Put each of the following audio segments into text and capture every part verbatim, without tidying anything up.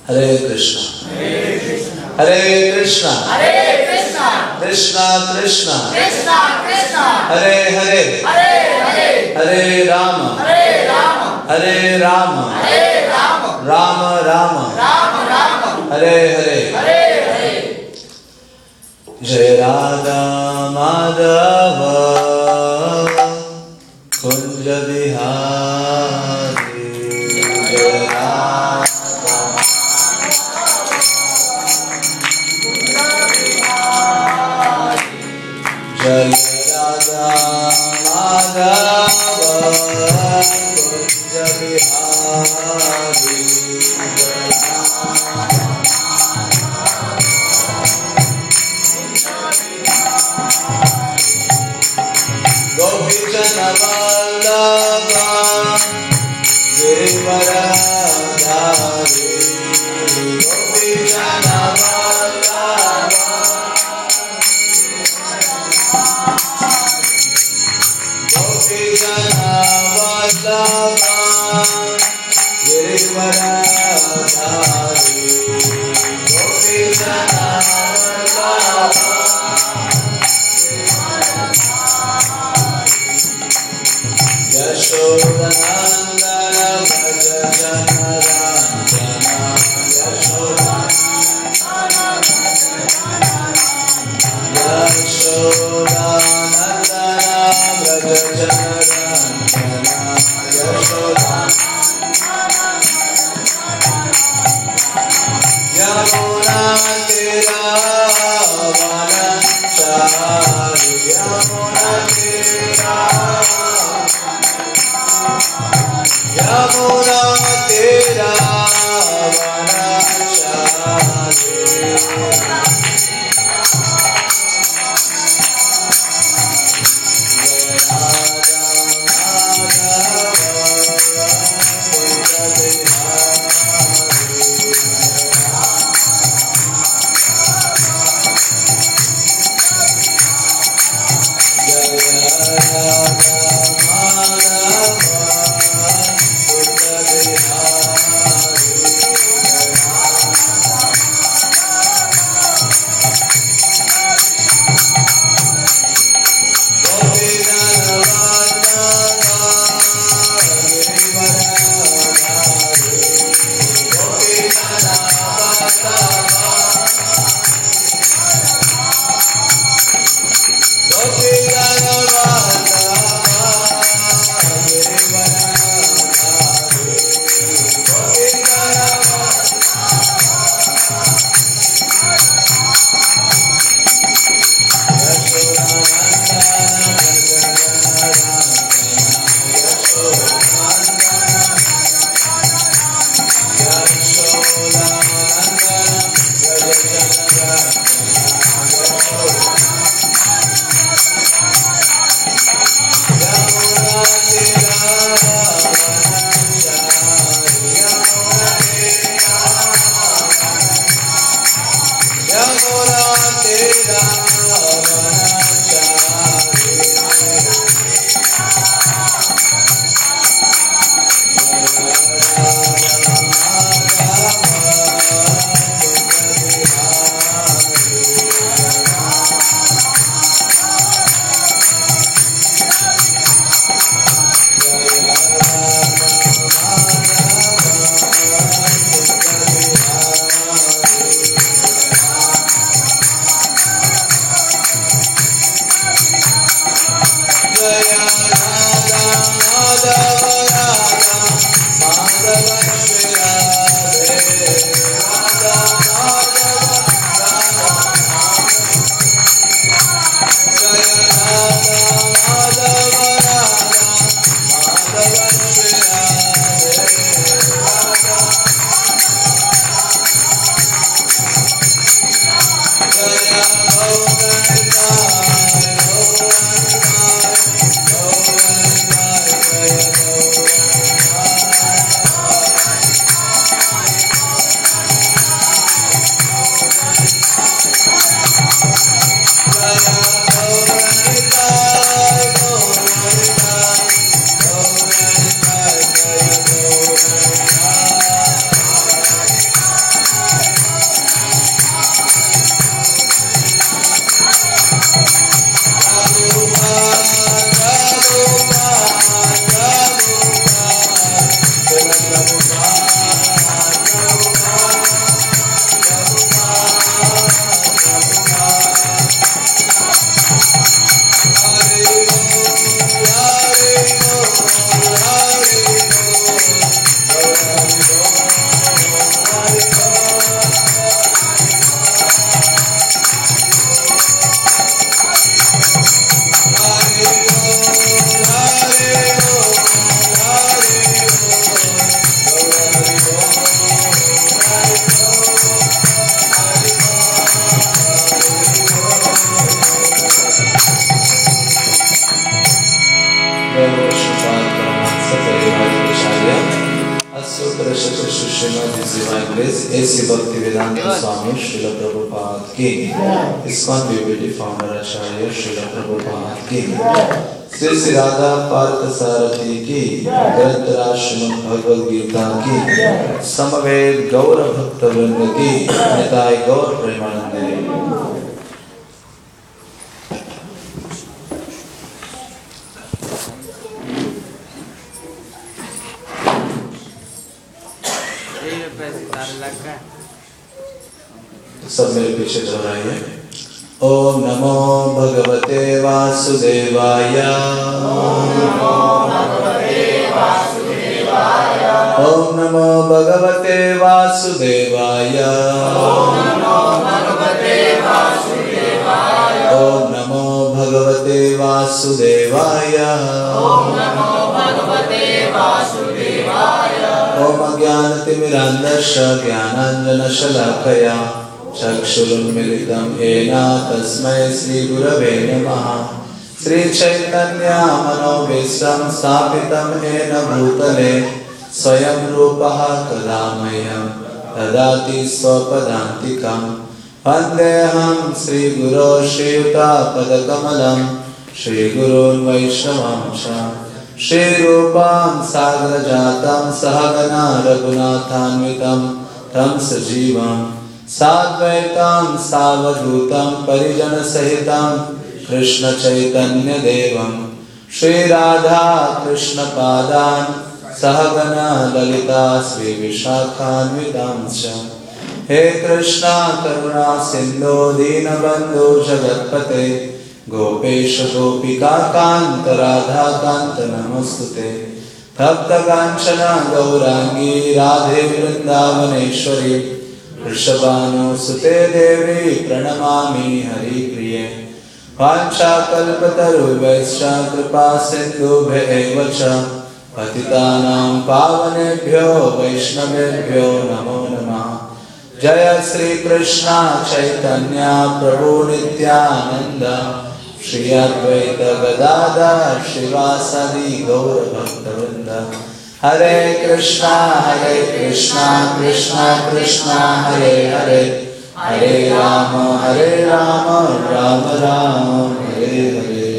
हरे कृष्णा हरे कृष्णा कृष्णा कृष्णा हरे हरे हरे राम हरे राम राम राम हरे हरे जय राधा माधव कुंज बिहारी जय राधा जय राधा माधव कुंज बिहारी गोपीजन वल्लभ गिरिवरधारी गोपीजन वल्लभ गोपीजन वल्लभ गिरिवरधारी गोपीजन वल्लभ यशोदानंदन भज जनरंजना यशोदानंदन भज जनरंजना यशोदा यमुना तीरावनचारि यमुना तीरा यमुना तीरावनचारि श्रीमती शिवा grace A C Bhaktivedanta Swami Srila Prabhupada की, ISKCON BBT founder acharya Srila Prabhupada की, श्री श्री राधा पार्थ सारथी की, ग्रंथराज श्रीमद् भगवद गीता की, समवेत गौर भक्त वृंद की, निताय गौर प्रेमानंद। सब मेरे पीछे दोहराइए। ओम नमो भगवते वासुदेवाय। ओम नमो भगवते वासुदेवाय। ओम नमो भगवते वासुदेवाय। ओम नमो भगवते वासुदेवाय। ओम नमो भगवते वासुदेवाय। ओम नमो भगवते वासुदेवाय। ओम अज्ञानतिमिरान्धस्य ज्ञानाञ्जनशलाकया चक्षुरुन्मीलितं येन तस्मै श्रीगुरवे नमः। श्रीचैतन्यमनोभीष्टं स्थापितं येन भूतले स्वयं रूपः कदा मह्यं ददाति स्वपदान्तिकं। वन्देऽहं श्रीगुरो श्रीयुतापदकमलं श्रीगुरून् वैष्णवं च श्रीरूपं साग्रजातं सहगना रघुनाथान्वितं तं सजीवं साद्वैतं सावधूतं परिजनसहितं कृष्ण चैतन्य देवं श्रीराधा कृष्ण पादान् सहगना ललिता श्री विशाखान्वितं च। हे कृष्णा करुणा सिंधु दीनबंधु जगत्पते गोपेश गोपिका कांत राधा कांत नमस्तुते। भक्त कांचना गौरांगी राधे वृंदावनेश्वरी वृषभानुसुते देवी प्रणमामि हरिप्रिये। वाञ्छाकल्पतरुभ्यश्च कृपा सिन्धुभ्येव च पतितानां पावनेभ्यो वैष्णवेभ्यो नमो नमः। जय श्री कृष्ण चैतन्य प्रभु नित्यानंद श्री अद्वैत गदाधर श्रीवासदि गौर भक्तवृंद। हरे कृष्णा हरे कृष्णा कृष्णा कृष्णा हरे हरे हरे राम हरे राम राम राम हरे हरे।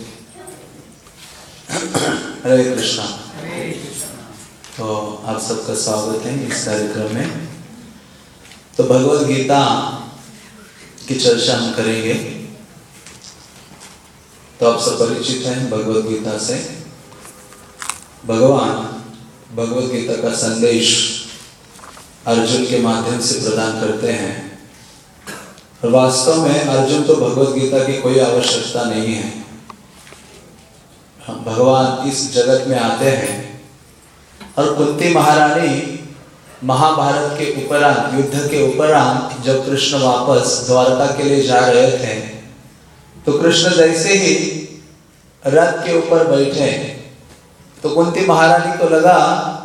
हरे कृष्णा। तो आप सबका स्वागत है इस कार्यक्रम में। तो भगवद गीता की चर्चा हम करेंगे। तो आप सब परिचित हैं भगवद गीता से। भगवान भगवद गीता का संदेश अर्जुन के माध्यम से प्रदान करते हैं। और वास्तव में अर्जुन तो भगवद गीता की कोई आवश्यकता नहीं है। भगवान इस जगत में आते हैं और कुंती महारानी महाभारत के उपरांत युद्ध के उपरांत जब कृष्ण वापस द्वारका के लिए जा रहे थे तो कृष्ण जैसे ही रथ के ऊपर बैठे तो कुंती महारानी को लगा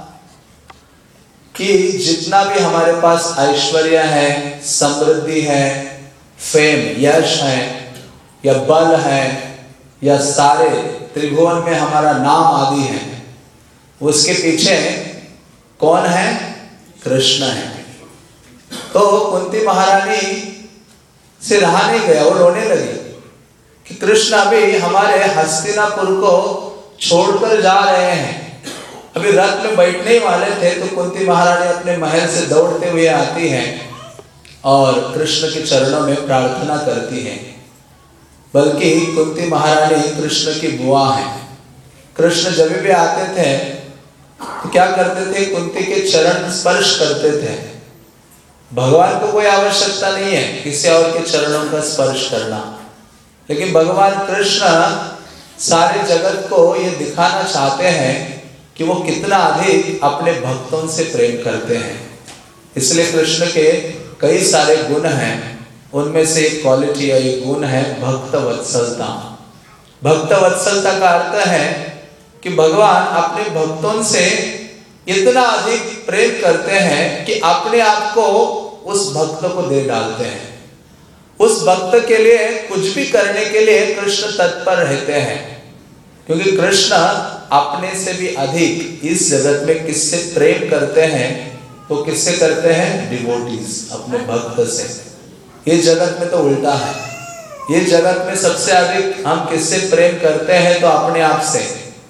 कि जितना भी हमारे पास ऐश्वर्य है, समृद्धि है, फेम यश है या बल है या सारे त्रिभुवन में हमारा नाम आदि है, उसके पीछे कौन है? कृष्ण है। तो कुंती महारानी से रहा नहीं गया, वो रोने लगी कि कृष्ण अभी हमारे हस्तिनापुर को छोड़कर जा रहे हैं। अभी रथ में बैठने ही वाले थे तो कुंती महारानी अपने महल से दौड़ते हुए आती हैं और कृष्ण के चरणों में प्रार्थना करती हैं। बल्कि कुंती महारानी कृष्ण की बुआ है। कृष्ण जब भी आते थे तो क्या करते थे? कुंती के चरण स्पर्श करते थे। भगवान को कोई आवश्यकता नहीं है किसी और के चरणों का स्पर्श करना, लेकिन भगवान कृष्ण सारे जगत को ये दिखाना चाहते हैं कि वो कितना अधिक अपने भक्तों से प्रेम करते हैं। इसलिए कृष्ण के कई सारे गुण हैं, उनमें से एक क्वालिटी या एक गुण है भक्त वत्सलता। भक्त वत्सलता का अर्थ है कि भगवान अपने भक्तों से इतना अधिक प्रेम करते हैं कि अपने आप को उस भक्त को दे डालते हैं। उस भक्त के लिए कुछ भी करने के लिए कृष्ण तत्पर रहते हैं, क्योंकि कृष्ण अपने से भी अधिक इस जगत में किससे प्रेम करते हैं? तो किससे करते हैं? डिवोटीज, अपने भक्त से। ये जगत में तो उल्टा है। ये जगत में सबसे अधिक हम किससे प्रेम करते हैं? तो अपने आप से।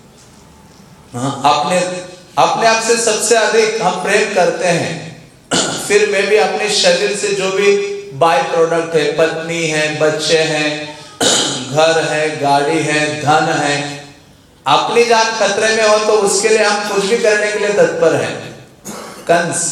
हाँ, अपने अपने आप से सबसे अधिक हम प्रेम करते हैं। फिर मैं भी अपने शरीर से जो भी बाय प्रोडक्ट है, पत्नी है, बच्चे हैं, घर है, गाड़ी है, धन है, अपनी जान खतरे में हो तो उसके लिए हम कुछ भी करने के लिए तत्पर हैं। कंस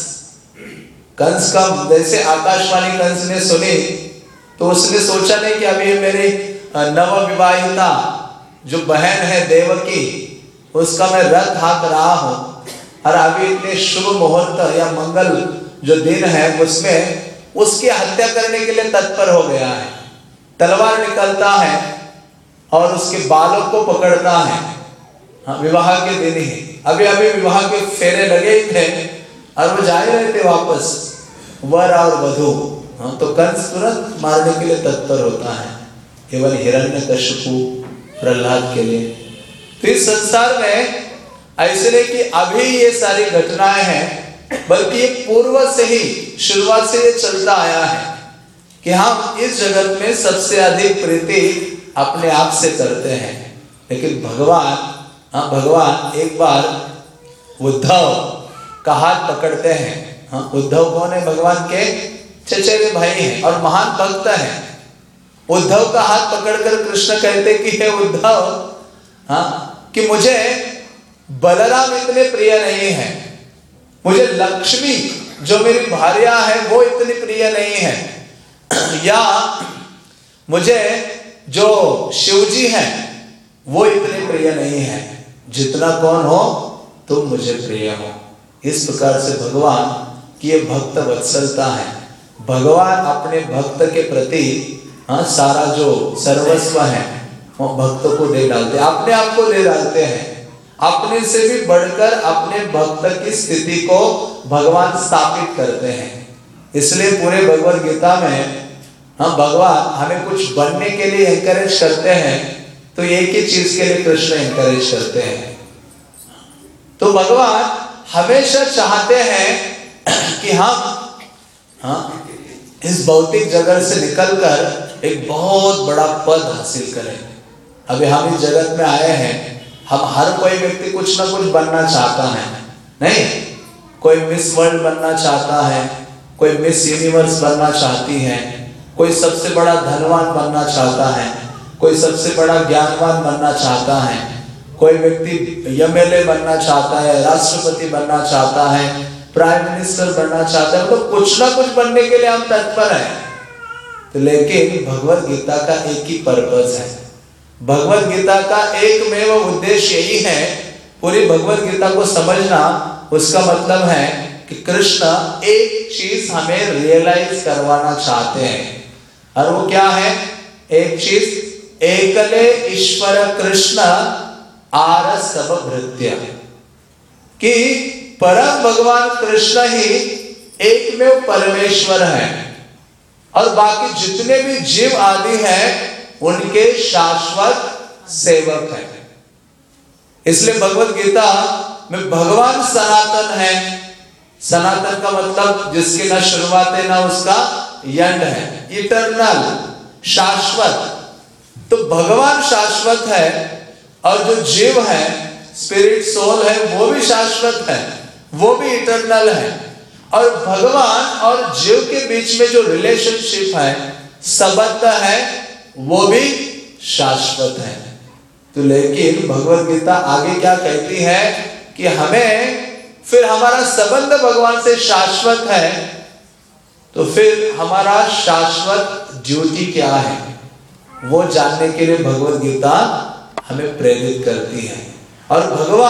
कंस का जैसे आकाशवाणी कंस ने सुनी तो उसने सोचा नहीं कि अभी मेरी नव विवाहिता जो बहन है देवकी, उसका मैं रथ हाँक रहा हूं और अभी इतने शुभ मुहूर्त या मंगल जो दिन है उसमें उसकी हत्या करने के लिए तत्पर हो गया है। तलवार निकलता है और उसके बालों को पकड़ता है। हाँ, विवाह के दिन ही, अभी अभी विवाह के फेरे लगे ही थे और वो जा ही रहे थे वापस, वर और वधू। हाँ, तो कंस तुरंत मारने के लिए तत्पर होता है, केवल हिरण्यकशिपु प्रहलाद के लिए। तो इस संसार में ऐसे नहीं कि अभी ये सारी घटनाएं हैं, बल्कि ये पूर्व से ही, शुरुआत से ये चलता आया है कि हम इस जगत में सबसे अधिक प्रीति अपने आप से करते हैं। लेकिन भगवान हाँ भगवान एक बार उद्धव का हाथ पकड़ते हैं। हाँ, उद्धव कौन है? भगवान के चचेरे भाई हैं और महान भक्त हैं। उद्धव का हाथ पकड़कर कृष्ण कहते कि हे उद्धव, हाँ, कि मुझे बलराम इतने प्रिय नहीं है, मुझे लक्ष्मी जो मेरी भार्या है वो इतनी प्रिय नहीं है, या मुझे जो शिवजी हैं वो इतने प्रिय नहीं है, जितना कौन हो तुम मुझे प्रिय हो। इस प्रकार से भगवान की ये भक्त वत्सलता है। भगवान अपने भक्त के प्रति हाँ सारा जो सर्वस्व है वो भक्त को दे डालते हैं, अपने आप को दे डालते हैं। अपने से भी बढ़कर अपने भक्त की स्थिति को भगवान स्थापित करते हैं। इसलिए पूरे भगवद गीता में हाँ भगवान हमें कुछ बनने के लिए एनकरेज करते हैं, तो एक ही चीज के लिए कृष्ण एनकरेज करते हैं। तो भगवान हमेशा चाहते हैं कि हम हाँ इस भौतिक जगत से निकलकर एक बहुत बड़ा पद हासिल करें। अभी हम इस जगत में आए हैं, हम हर कोई व्यक्ति कुछ ना कुछ बनना चाहता है, नहीं? कोई मिस वर्ल्ड बनना चाहता है, कोई मिस यूनिवर्स बनना चाहती है, कोई सबसे बड़ा धनवान बनना चाहता है, कोई सबसे बड़ा ज्ञानवान बनना चाहता है, कोई व्यक्ति एम एल ए बनना चाहता है, राष्ट्रपति बनना चाहता है, प्राइम मिनिस्टर बनना चाहता है। तो कुछ ना कुछ बनने के लिए हम तत्पर हैं। तो लेकिन भगवत गीता का एक ही पर्पस है, भगवत गीता का एकमेव उद्देश्य यही है। पूरी भगवत गीता को समझना, उसका मतलब है कि कृष्ण एक चीज हमें रियलाइज करवाना चाहते हैं, और वो क्या है? एक चीज, एकले ईश्वर कृष्ण आर सब भृत्य, कि परम भगवान कृष्ण ही एकमेव परमेश्वर है और बाकी जितने भी जीव आदि हैं उनके शाश्वत सेवक हैं। इसलिए भगवत गीता में भगवान सनातन है। सनातन का मतलब जिसकी ना शुरुआत है ना उसका एंड है, इटर्नल, शाश्वत। तो भगवान शाश्वत है और जो जीव है, स्पिरिट सोल है, वो भी शाश्वत है, वो भी इटर्नल है। और भगवान और जीव के बीच में जो रिलेशनशिप है, संबंध है, वो भी शाश्वत है। तो लेकिन भगवत गीता आगे क्या कहती है कि हमें फिर हमारा संबंध भगवान से शाश्वत है, तो फिर हमारा शाश्वत ड्यूटी क्या है वो जानने के लिए भगवत गीता हमें प्रेरित करती है। और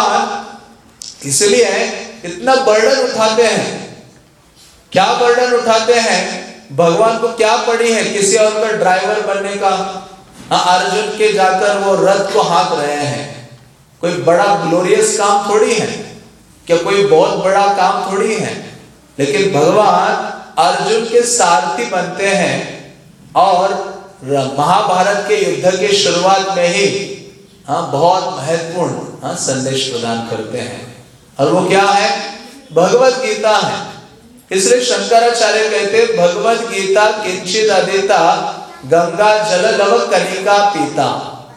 भगवान इसलिए इतना बर्डन उठाते हैं। क्या बर्डन उठाते हैं? भगवान को क्या पड़ी है किसी और का ड्राइवर बनने का? हाँ, अर्जुन के जाकर वो रथ को हाँक रहे हैं, कोई बड़ा ग्लोरियस काम थोड़ी है, क्या कोई बहुत बड़ा काम थोड़ी है। लेकिन भगवान अर्जुन के सारथी बनते हैं और महाभारत के युद्ध के शुरुआत में ही हाँ बहुत महत्वपूर्ण हाँ संदेश प्रदान करते हैं। और वो क्या है? भगवत गीता है। इसलिए शंकराचार्य कहते भगवद गीता किंचित अधीता गंगा जल लव कनिका पीता।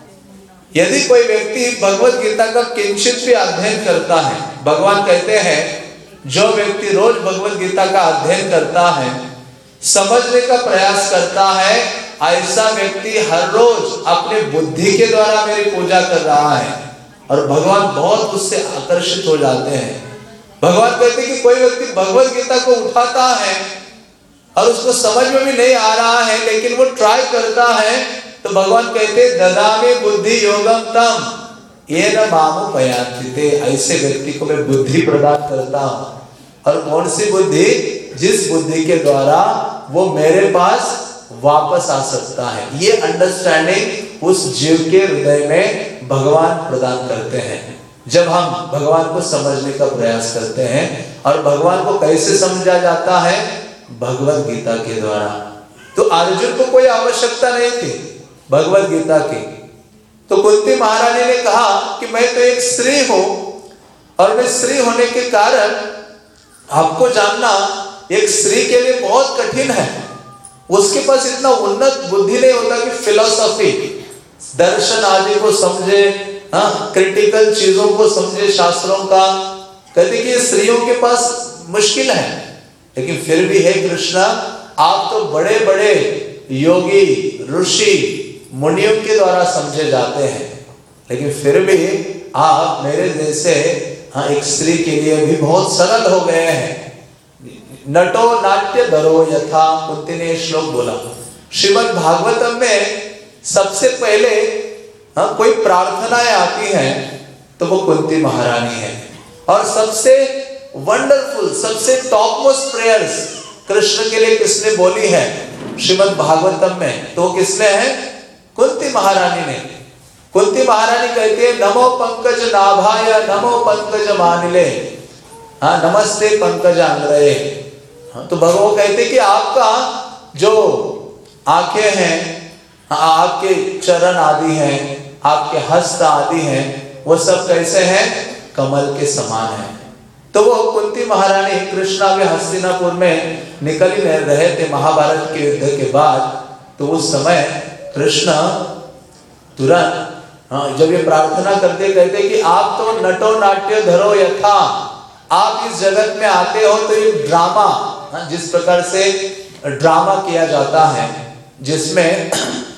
यदि कोई व्यक्ति भगवद गीता का किंचित भी अध्ययन करता है, भगवान कहते हैं जो व्यक्ति रोज भगवद गीता का अध्ययन करता है, समझने का प्रयास करता है, ऐसा व्यक्ति हर रोज अपने बुद्धि के द्वारा मेरी पूजा कर रहा है और भगवान बहुत उससे आकर्षित हो जाते हैं। भगवान कहते हैं कि कोई व्यक्ति भगवद गीता को उठाता है और उसको समझ में भी नहीं आ रहा है, लेकिन वो ट्राई करता है, तो भगवान कहते ददामि बुद्धि योगम तम येन मामुपयान्ति। ऐसे व्यक्ति को मैं बुद्धि प्रदान करता हूं। और कौन सी बुद्धि? जिस बुद्धि के द्वारा वो मेरे पास वापस आ सकता है। ये अंडरस्टैंडिंग उस जीव के हृदय में भगवान प्रदान करते हैं जब हम भगवान को समझने का प्रयास करते हैं। और भगवान को कैसे समझा जाता है? भगवद गीता के द्वारा। तो अर्जुन को कोई आवश्यकता नहीं थी भगवद गीता की। तो कुंती महारानी ने कहा कि मैं तो एक स्त्री हूं और मैं स्त्री होने के कारण आपको जानना एक स्त्री के लिए बहुत कठिन है। उसके पास इतना उन्नत बुद्धि नहीं होता कि फिलॉसफी दर्शन आदि को समझे, हाँ, क्रिटिकल चीजों को समझे, शास्त्रों का। कहते कि स्त्रियों के पास मुश्किल है, लेकिन फिर भी है कृष्णा, आप तो बड़े बड़े योगी ऋषि मुनियों के द्वारा समझे जाते हैं, लेकिन फिर भी आप मेरे जैसे, हाँ, एक स्त्री के लिए भी बहुत सरल हो गए हैं। नटो नाट्य धरो यथा, कुंती ने श्लोक बोला। श्रीमद् भागवतम में सबसे पहले, हाँ, कोई प्रार्थनाएं आती हैं तो वो कुंती महारानी है। और सबसे वंडरफुल, सबसे टॉप मोस्ट प्रेयर्स कृष्ण के लिए किसने बोली है श्रीमद् भागवतम में? तो किसने है? कुंती महारानी ने। कुंती महारानी कहती है नमो पंकज नाभाय नमो पंकज मानिले, हाँ, नमस्ते पंकज अंग्रये। हाँ, तो भगवान कहते कि आपका जो आंखें हैं, आपके चरण आदि हैं, आपके हस्त आदि हैं, वो सब कैसे हैं? कमल के समान है। तो वो कुंती महारानी कृष्णा के हस्तिनापुर में निकल ही रहे थे महाभारत के युद्ध के बाद। तो उस समय कृष्ण तुरंत, हाँ, जब ये प्रार्थना करते कहते कि आप तो नटो नाट्य धरो यथा, आप इस जगत में आते हो तो ये ड्रामा, हाँ, जिस प्रकार से ड्रामा किया जाता है जिसमें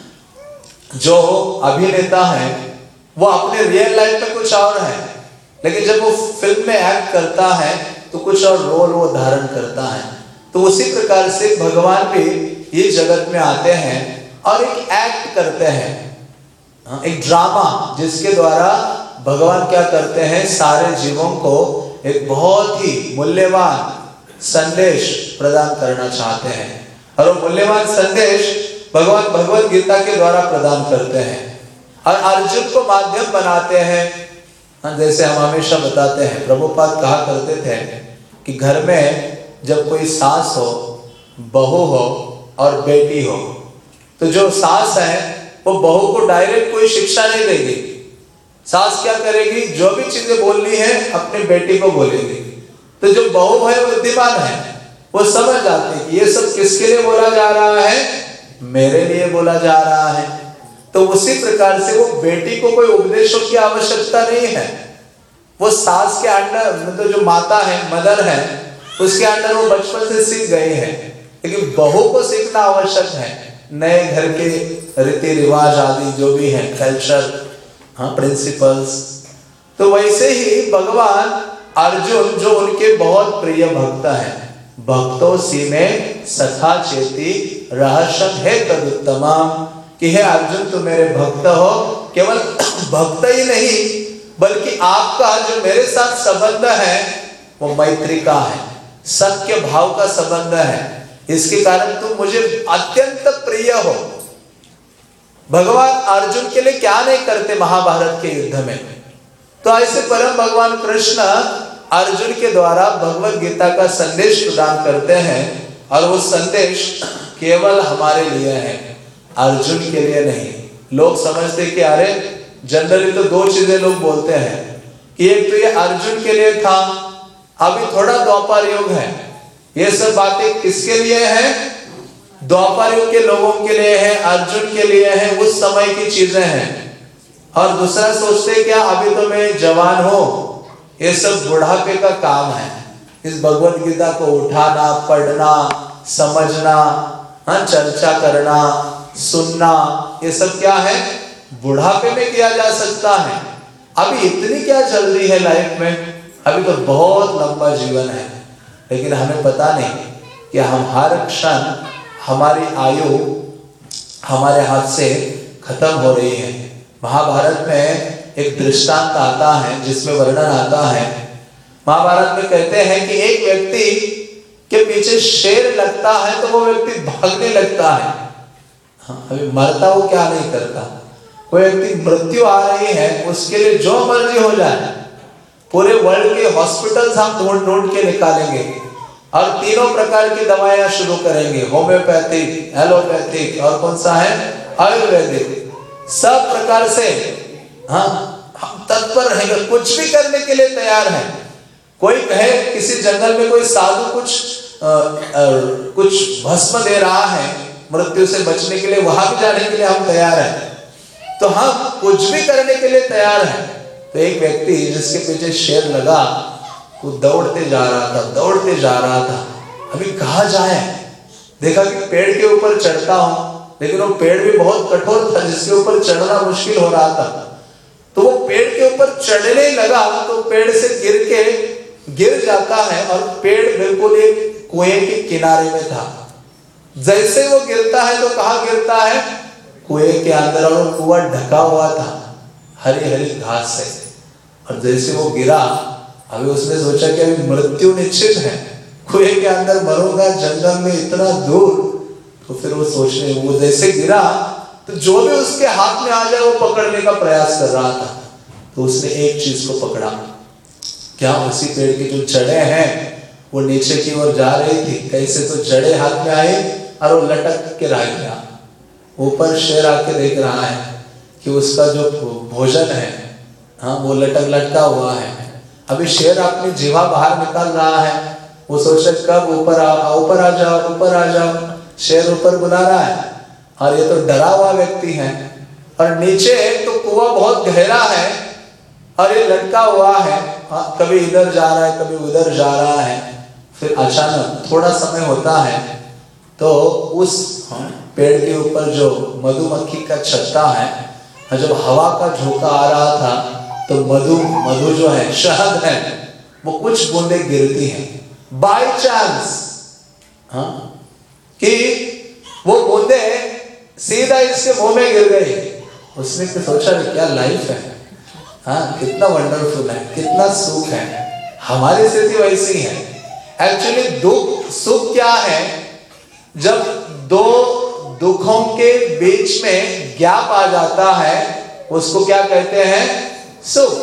जो अभिनेता है वो अपने रियल लाइफ में कुछ और है, लेकिन जब वो फिल्म में एक्ट करता है तो कुछ और रोल वो धारण करता है। तो उसी प्रकार से भगवान भी ये जगत में आते हैं और एक एक्ट करते हैं, एक ड्रामा, जिसके द्वारा भगवान क्या करते हैं? सारे जीवों को एक बहुत ही मूल्यवान संदेश प्रदान करना चाहते हैं। और वो मूल्यवान संदेश भगवान भगवद गीता के द्वारा प्रदान करते हैं और अर्जुन को माध्यम बनाते हैं। जैसे हम हमेशा बताते हैं, प्रभुपाद कहा करते थे कि घर में जब कोई सास हो, बहू हो और बेटी हो, तो जो सास है वो बहू को डायरेक्ट कोई शिक्षा नहीं देगी। सास क्या करेगी? जो भी चीजें बोलनी है अपने बेटी को बोलेगी। तो जो बहू है बुद्धिमान है, वो समझ जाती है कि ये सब किसके लिए बोला जा रहा है? मेरे लिए बोला जा रहा है। तो उसी प्रकार से वो बेटी को कोई उपदेशों की आवश्यकता नहीं है। वो सास के अंडर, मतलब जो माता है, मदर है, उसके अंडर वो बचपन से सीख गए हैं। लेकिन बहू को सीखना आवश्यक है, नए घर के रीति रिवाज आदि जो भी है, कल्चर, हाँ, प्रिंसिपल्स। तो वैसे ही भगवान अर्जुन जो उनके बहुत प्रिय भक्त हैं, भक्तों सी में सखा चेती रहस्यम है तदुत्तमा, कि हे अर्जुन तुम मेरे भक्त हो। केवल भक्त ही नहीं बल्कि आपका जो मेरे साथ संबंध है वो मैत्री का है, सत्य भाव का संबंध है। इसके कारण तुम मुझे अत्यंत प्रिय हो। भगवान अर्जुन के लिए क्या नहीं करते महाभारत के युद्ध में। तो ऐसे परम भगवान कृष्ण अर्जुन के द्वारा भगवद गीता का संदेश प्रदान करते हैं और वो संदेश केवल हमारे लिए है, अर्जुन के लिए नहीं। लोग समझते कि अरे जनरली तो दो चीजें लोग बोलते हैं कि एक तो ये अर्जुन के लिए था, अभी थोड़ा द्वापर युग है ये सब बातें किसके लिए है? द्वापर युग के लोगों के लिए है, अर्जुन के लिए है, उस समय की चीजें हैं। और दूसरा सोचते क्या, अभी तो मैं जवान हूं, ये सब बुढ़ापे का काम है। इस भगवत गीता को उठाना, पढ़ना, समझना, हाँ, चर्चा करना, सुनना, ये सब क्या है? बुढ़ापे में किया जा सकता है। अभी इतनी क्या जल्दी है लाइफ में? अभी तो बहुत लंबा जीवन है, लेकिन हमें पता नहीं कि हम हर क्षण हमारी आयु हमारे हाथ से खत्म हो रही है। महाभारत में एक दृष्टांत आता है जिसमें वर्णन आता है। महाभारत में कहते हैं कि एक व्यक्ति के पीछे शेर लगता है तो वो व्यक्ति भागने लगता है। हाँ, अभी मरता वो क्या नहीं करता। कोई व्यक्ति मृत्यु आ रही है, उसके लिए जो मर्जी हो जाए, पूरे वर्ल्ड के हॉस्पिटल्स हम ढूंढ ढूंढ के निकालेंगे और तीनों प्रकार की दवाइयां शुरू करेंगे, होम्योपैथिक, एलोपैथिक और कौन सा है, आयुर्वेदिक, सब प्रकार से हाँ हम तत्पर रहेंगे, कुछ भी करने के लिए तैयार हैं। कोई कहे किसी जंगल में कोई साधु कुछ आ, आ, कुछ भस्म दे रहा है मृत्यु से बचने के लिए, वहां भी जाने के लिए हम तैयार हैं। तो हम कुछ भी करने के लिए तैयार हैं। तो एक व्यक्ति जिसके पीछे शेर लगा, वो दौड़ते जा रहा था, दौड़ते जा रहा था। अभी कहाँ जाए? देखा कि पेड़ के ऊपर चढ़ता हूं, लेकिन वो पेड़ भी बहुत कठोर था जिसके ऊपर चढ़ना मुश्किल हो रहा था। तो वो पेड़ के ऊपर चढ़ने लगा तो पेड़ से गिर के गिर जाता है और पेड़ बिल्कुल एक कुएं के किनारे में था। जैसे वो गिरता है तो कहाँ गिरता है? कुएं के अंदर, और वो कुआं ढका हुआ था हरी हरी घास से। और जैसे वो गिरा, अभी उसने सोचा कि अभी मृत्यु निश्चित है, कुएं के अंदर मरूंगा जंगल में इतना दूर। तो फिर वो सोचने, वो जैसे गिरा तो जो भी उसके हाथ में आ जाए वो पकड़ने का प्रयास कर रहा था। तो उसने एक चीज को पकड़ा। क्या? उसी पेड़ की जो जड़ें हैं वो नीचे की ओर जा रही थी। कैसे? तो जड़ें हाथ में आई और वो लटक के रह गया। ऊपर शेर आके देख रहा है कि उसका जो भोजन है, हाँ, वो लटक लटका हुआ है। अभी शेर अपनी जीवा बाहर निकाल रहा है। वो सोच रहे कब ऊपर आ ऊपर आ जाओ, ऊपर आ जाओ। शेर ऊपर बुला रहा है और ये तो डरा हुआ व्यक्ति है। और नीचे तो कुआं बहुत गहरा है और ये लटका हुआ है, हाँ, कभी इधर जा रहा है, कभी उधर जा रहा है। फिर अचानक थोड़ा समय होता है तो उस पेड़ के ऊपर जो मधुमक्खी का छत्ता है, जब हवा का झोंका आ रहा था तो मधु मधु जो है, शहद है, वो कुछ बूंदे गिरती हैं बाय चांस, हाँ, कि वो बूंदे सीधा इसके मुंह में गिर गई। उसने तो सोचा क्या लाइफ है, हाँ, कितना वंडरफुल है, कितना सुख है। हमारी स्थिति वैसी है। एक्चुअली दुख सुख क्या है? जब दो दुखों के बीच में गैप आ जाता है उसको क्या कहते हैं? सुख।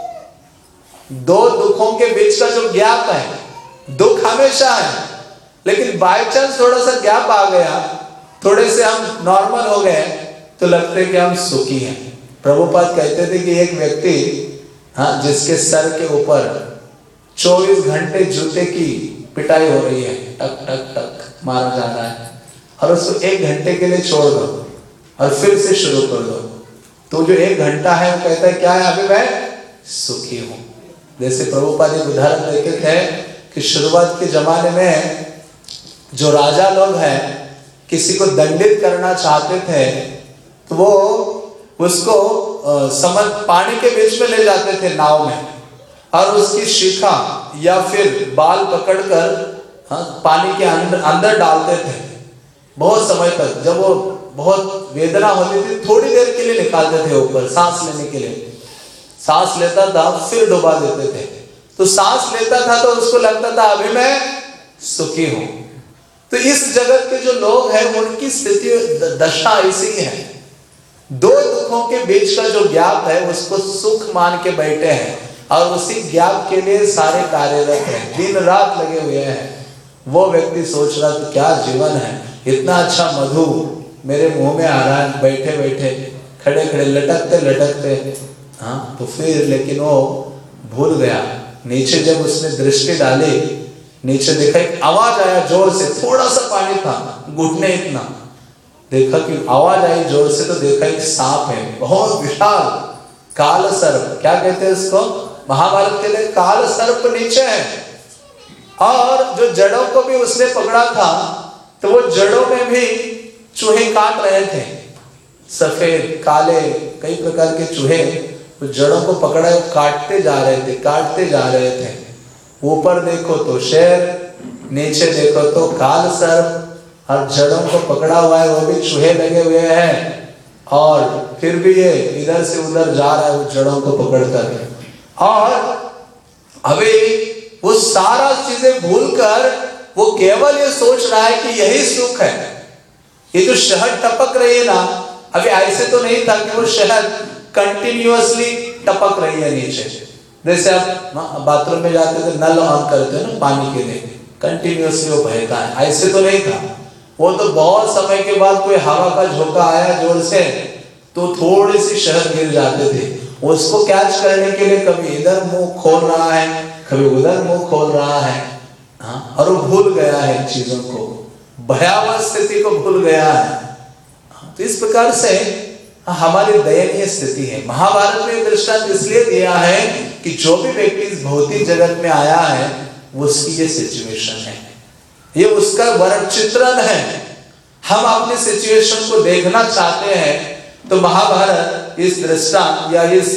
दो दुखों के बीच का जो गैप है, दुख हमेशा है, लेकिन बाय चांस थोड़ा सा गैप आ गया, थोड़े से हम नॉर्मल हो गए तो लगते हैं कि हम सुखी हैं। प्रभुपाद कहते थे कि एक व्यक्ति, हाँ, जिसके सर के ऊपर चौबीस घंटे जूते की पिटाई हो रही है, टक टक टक मारा जा रहा है, और उसको एक घंटे के लिए छोड़ दो और फिर से शुरू कर दो, तो जो एक घंटा है वो कहता है क्या है? अभी मैं सुखी हूं। जैसे प्रभुपाद एक उदाहरण देते थे कि शुरुआत के जमाने में जो राजा लोग हैं किसी को दंडित करना चाहते थे तो वो उसको समझ पानी के बीच में ले जाते थे नाव में, और उसकी शिखा या फिर बाल पकड़कर, हाँ, पानी के अंदर अंदर डालते थे बहुत समय तक। जब वो बहुत वेदना होती थी थोड़ी देर के लिए निकालते थे ऊपर सांस लेने के लिए, सांस लेता था फिर डुबा देते थे। तो सांस लेता था तो उसको लगता था अभी मैं सुखी हूं। तो इस जगत के जो लोग हैं उनकी स्थिति दशा ऐसी है। दो दुखों के बीच का जो गैप है उसको सुख मान के बैठे हैं और उसी गैप के लिए सारे कार्यरत हैं, दिन रात लगे हुए हैं। वो व्यक्ति सोच रहा था क्या जीवन है, इतना अच्छा मधु मेरे मुंह में आ रहा है बैठे बैठे, खड़े खड़े लटकते लटकते, हाँ। तो फिर लेकिन वो भूल गया। नीचे जब उसने दृष्टि डाली नीचे देखा एक आवाज आया जोर से, थोड़ा सा पानी था, घुटने इतना, देखा कि आवाज आई जोर से, तो देखा एक सांप है, बहुत विशाल काल सर्प, क्या कहते हैं उसको, महाभारत के लिए काल सर्प नीचे है। और जो जड़ों को भी उसने पकड़ा था, तो वो जड़ों में भी चूहे काट रहे थे, सफेद काले कई प्रकार के चूहे, तो जड़ों को पकड़ा काटते जा रहे थे, काटते जा रहे थे। ऊपर देखो तो शेर, नीचे देखो तो काल सर्प, और जड़ों को पकड़ा हुआ है, वो भी चूहे लगे हुए हैं, और फिर भी ये इधर से उधर जा रहा है वो जड़ों को पकड़कर। और अभी वो सारा चीजें भूलकर वो केवल ये सोच रहा है कि यही सुख है। ये जो शहद टपक रही है ना, अभी ऐसे तो नहीं था कि वो शहद कंटिन्यूअसली टपक रही है नीचे, जैसे आप बाथरूम में जाते थे नल ऑन करते हो ना पानी के लिए, कंटिन्यूअसली वो बहता है, ऐसे तो नहीं था। वो तो बहुत समय के बाद कोई हवा का झोंका आया जोर से, तो थोड़ी सी शहद गिर जाते थे, उसको कैच करने के लिए कभी इधर मुंह खोल रहा है, कभी उधर मुंह खोल रहा है, हाँ? और वो भूल गया है इन चीजों को, भयावह स्थिति को भूल गया है। तो इस प्रकार से हमारी दयनीय स्थिति है। महाभारत में दृष्टांत इसलिए दिया है कि जो भी व्यक्ति इस भौतिक जगत में आया है, उसकी ये सिचुएशन है, ये उसका वर्णन चित्रण है। हम अपनी सिचुएशन को देखना चाहते हैं तो महाभारत इस दृष्टांत या इस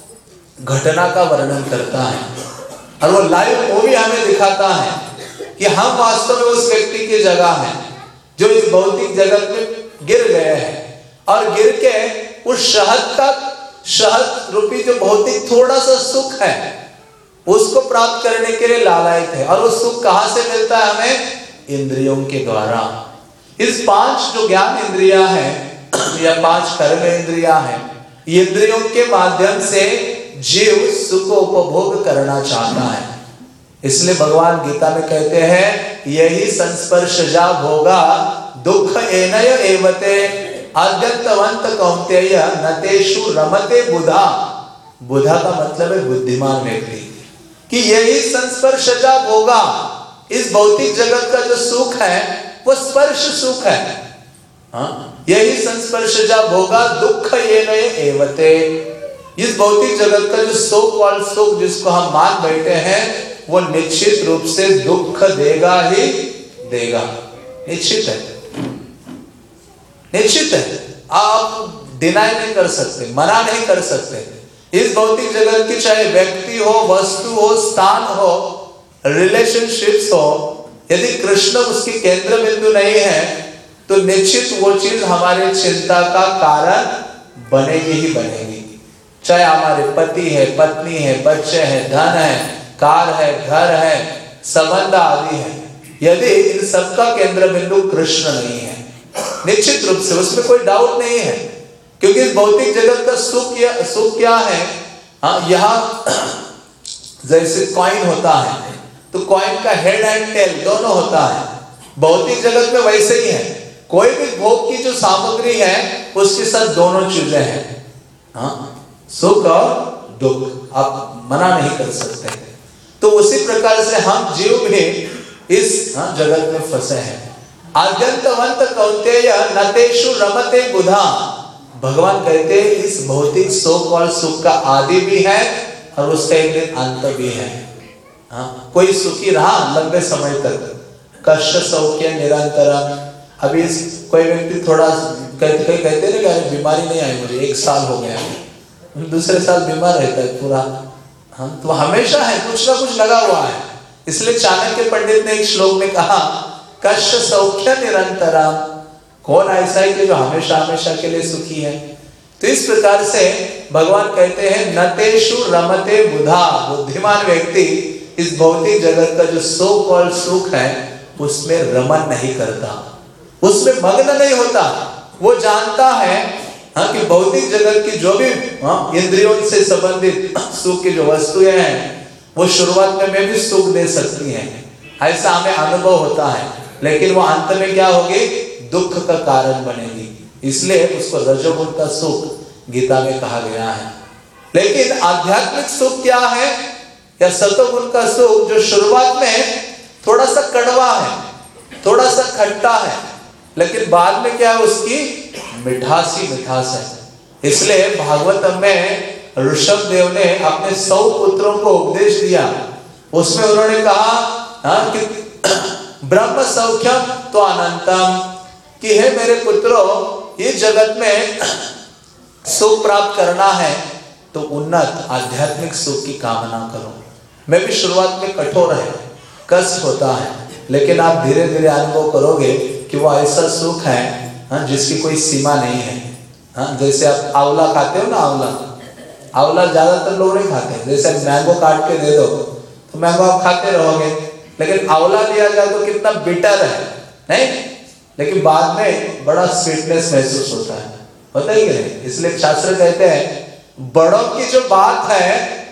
घटना का वर्णन करता है, और वो लाइव मूवी हमें दिखाता है कि हम वास्तव में उस व्यक्ति की जगह है जो इस भौतिक जगत में गिर गए हैं, और गिर के उस शहद तक, शहद रूपी जो भौतिक थोड़ा सा सुख है, उसको प्राप्त करने के लिए लालायित है। और वो सुख कहां से मिलता है हमें? इंद्रियों के द्वारा। इस पांच जो ज्ञान इंद्रियां हैं या पांच कर्म इंद्रियां हैं, इंद्रियों के माध्यम से जीव सुख उपभोग करना चाहता है। इसलिए भगवान गीता में कहते हैं, यही संस्पर्शजा भोगा दुख एनय एवते आद्यंतवंत कौन्तेय नतेषु रमते बुधा। बुधा का मतलब है बुद्धिमान व्यक्ति, कि यही संस्पर्शजा भोगा, इस भौतिक जगत का जो सुख है वो स्पर्श सुख है, हाँ? यही संस्पर्शजा भोगा दुख एनय एवते। इस भौतिक जगत का जो सो कॉल्ड सुख जिसको हम मान बैठे हैं, वो निश्चित रूप से दुख देगा ही देगा, निश्चित है, निश्चित है। आप डिनाई नहीं कर सकते, मना नहीं कर सकते। इस भौतिक जगत की चाहे व्यक्ति हो, वस्तु हो, स्थान हो, रिलेशनशिप्स हो, यदि कृष्ण उसकी केंद्र बिंदु नहीं है तो निश्चित वो चीज हमारे चिंता का कारण बनेगी ही बनेगी। चाहे हमारे पति है, पत्नी है, बच्चे हैं, धन है, कार है, घर है, संबंध आदि है, यदि इन सबका केंद्र बिंदु कृष्ण नहीं है, निश्चित रूप से उसमें कोई डाउट नहीं है। क्योंकि इस भौतिक जगत का सुख या सुख क्या है, हाँ, यहाँ जैसे कॉइन होता है तो कॉइन का हेड एंड टेल दोनों होता है, भौतिक जगत में वैसे ही है। कोई भी भोग की जो सामग्री है उसके साथ दोनों चीजें हैं, हाँ, सुख और दुख, आप मना नहीं कर सकते। तो उसी प्रकार से हम जीव भी इस हाँ, जगत में फंसे हैं। आद्यंतवंत कौन्तेय नतेषु रमते बुधा। भगवान कहते हैं इस भौतिक सुख और सुख का आदि भी है और उसका एक दिन अंत भी है, हाँ? कोई सुखी रहा लंबे समय तक, कष्ट सौख्य निरंतर। अभी कोई व्यक्ति थोड़ा कहते कहते ना कि बीमारी नहीं आई मुझे, एक साल हो गया, दूसरे साल बीमार रहता है पूरा, हाँ? तो हमेशा है, कुछ ना कुछ लगा हुआ है। इसलिए चाणक्य पंडित ने एक श्लोक में कहा, कष्ट सौख्य निरंतरम। कौन ऐसा है कि जो हमेशा हमेशा के लिए सुखी है? तो इस प्रकार से भगवान कहते हैं नतेषु रमते बुधा। बुद्धिमान व्यक्ति इस भौतिक जगत का जो सो कॉल्ड सुख है उसमें रमन नहीं करता, उसमें मग्न नहीं होता। वो जानता है, हाँ, कि भौतिक जगत की जो भी हाँ, इंद्रियों से संबंधित सुख की जो वस्तुएं हैं वो शुरुआत में, में भी सुख दे सकती हैं, ऐसा हमें अनुभव होता है, लेकिन वो अंत में क्या होगी? दुख का कारण बनेगी। इसलिए उसको रजोगुण का सुख गीता में कहा गया है। लेकिन आध्यात्मिक सुख क्या है या सतोगुण का सुख, जो शुरुआत में थोड़ा सा कड़वा है, थोड़ा सा खट्टा है, लेकिन बाद में क्या है, उसकी मिठास ही मिठास है। इसलिए भागवतम में ऋषभ देव ने अपने सौ पुत्रों को उपदेश दिया। उसमें उन्होंने कहा हाँ, कि ब्रह्म सौख्यम तो अनंतम, कि हे मेरे पुत्रों, ये जगत में सुख प्राप्त करना है तो उन्नत आध्यात्मिक सुख की कामना करो। मैं भी शुरुआत में कठोर है, कष्ट होता है, लेकिन आप धीरे धीरे अनुभव करोगे कि वो ऐसा सुख है हाँ, जिसकी कोई सीमा नहीं है। हाँ, जैसे आप आंवला खाते हो ना, आंवला आंवला ज्यादातर लोग नहीं खाते। जैसे मैंगो काट के दे दो तो मैंगो आप खाते रहोगे, लेकिन आंवला लिया जाए तो कितना बिटर है, नहीं? लेकिन बाद में बड़ा स्वीटनेस महसूस होता है, होता ही नहीं? इसलिए शास्त्र कहते हैं बड़ों की जो बात है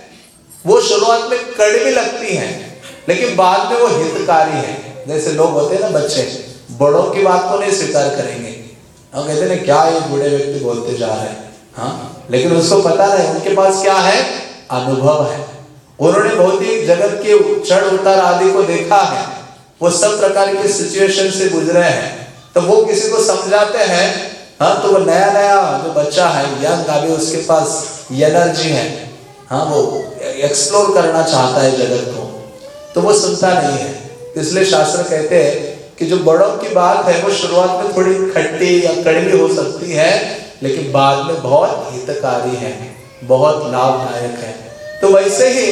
वो शुरुआत में कड़वी लगती है, लेकिन बाद में वो हितकारी है। जैसे लोग होते हैं ना, बच्चे बड़ों की बात को नहीं स्वीकार करेंगे, हम कहते हैं क्या ये बूढ़े व्यक्ति बोलते जा रहे हैं, हाँ, लेकिन उसको पता नहीं उनके पास क्या है, अनुभव है। उन्होंने भौतिक जगत के चढ़ उतार आदि को देखा है, वो सब प्रकार के सिचुएशन से गुजरे हैं, तो वो किसी को समझाते हैं हाँ, तो वो नया नया जो बच्चा है, यंग, अभी उसके पास एनर्जी है, हाँ, वो एक्सप्लोर करना चाहता है जगत को, तो वो सुनता नहीं है। इसलिए शास्त्र कहते हैं कि जो बड़ों की बात है वो शुरुआत में थोड़ी खट्टी या कड़वी हो सकती है, लेकिन बाद में बहुत हितकारी है, बहुत लाभदायक है। तो वैसे ही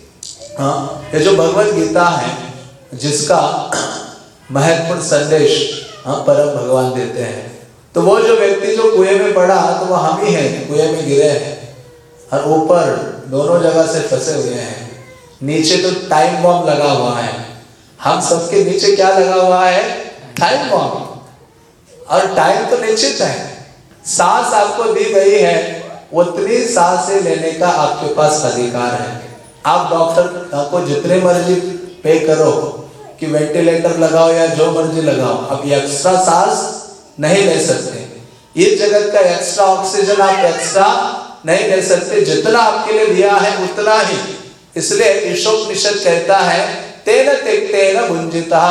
हाँ, ये जो भगवत गीता है जिसका महत्वपूर्ण संदेश हाँ, परम भगवान देते हैं, तो वो जो व्यक्ति जो कुएं में पड़ा तो वो हम ही हैं, कुएं में गिरे हैं, और ऊपर दोनों जगह से फंसे हुए हैं, नीचे तो टाइम बॉम्ब लगा हुआ है। हम सबके नीचे क्या लगा हुआ है, टाइम बॉम्ब, और टाइम तो निश्चित है। सांस आपको दी गई है, उतनी सांसें लेने का आपके पास अधिकार है। आप डॉक्टर आपको जितने मर्जी पे करो कि वेंटिलेटर लगाओ या जो मर्जी लगाओ, अब एक्स्ट्रा सांस नहीं ले सकते। ये जगत का एक्स्ट्रा ऑक्सीजन आप एक्स्ट्रा नहीं ले सकते, जितना आपके लिए दिया है उतना ही। इसलिए ईशोपनिषद कहता है तेन त्यक्तेन भुंजिता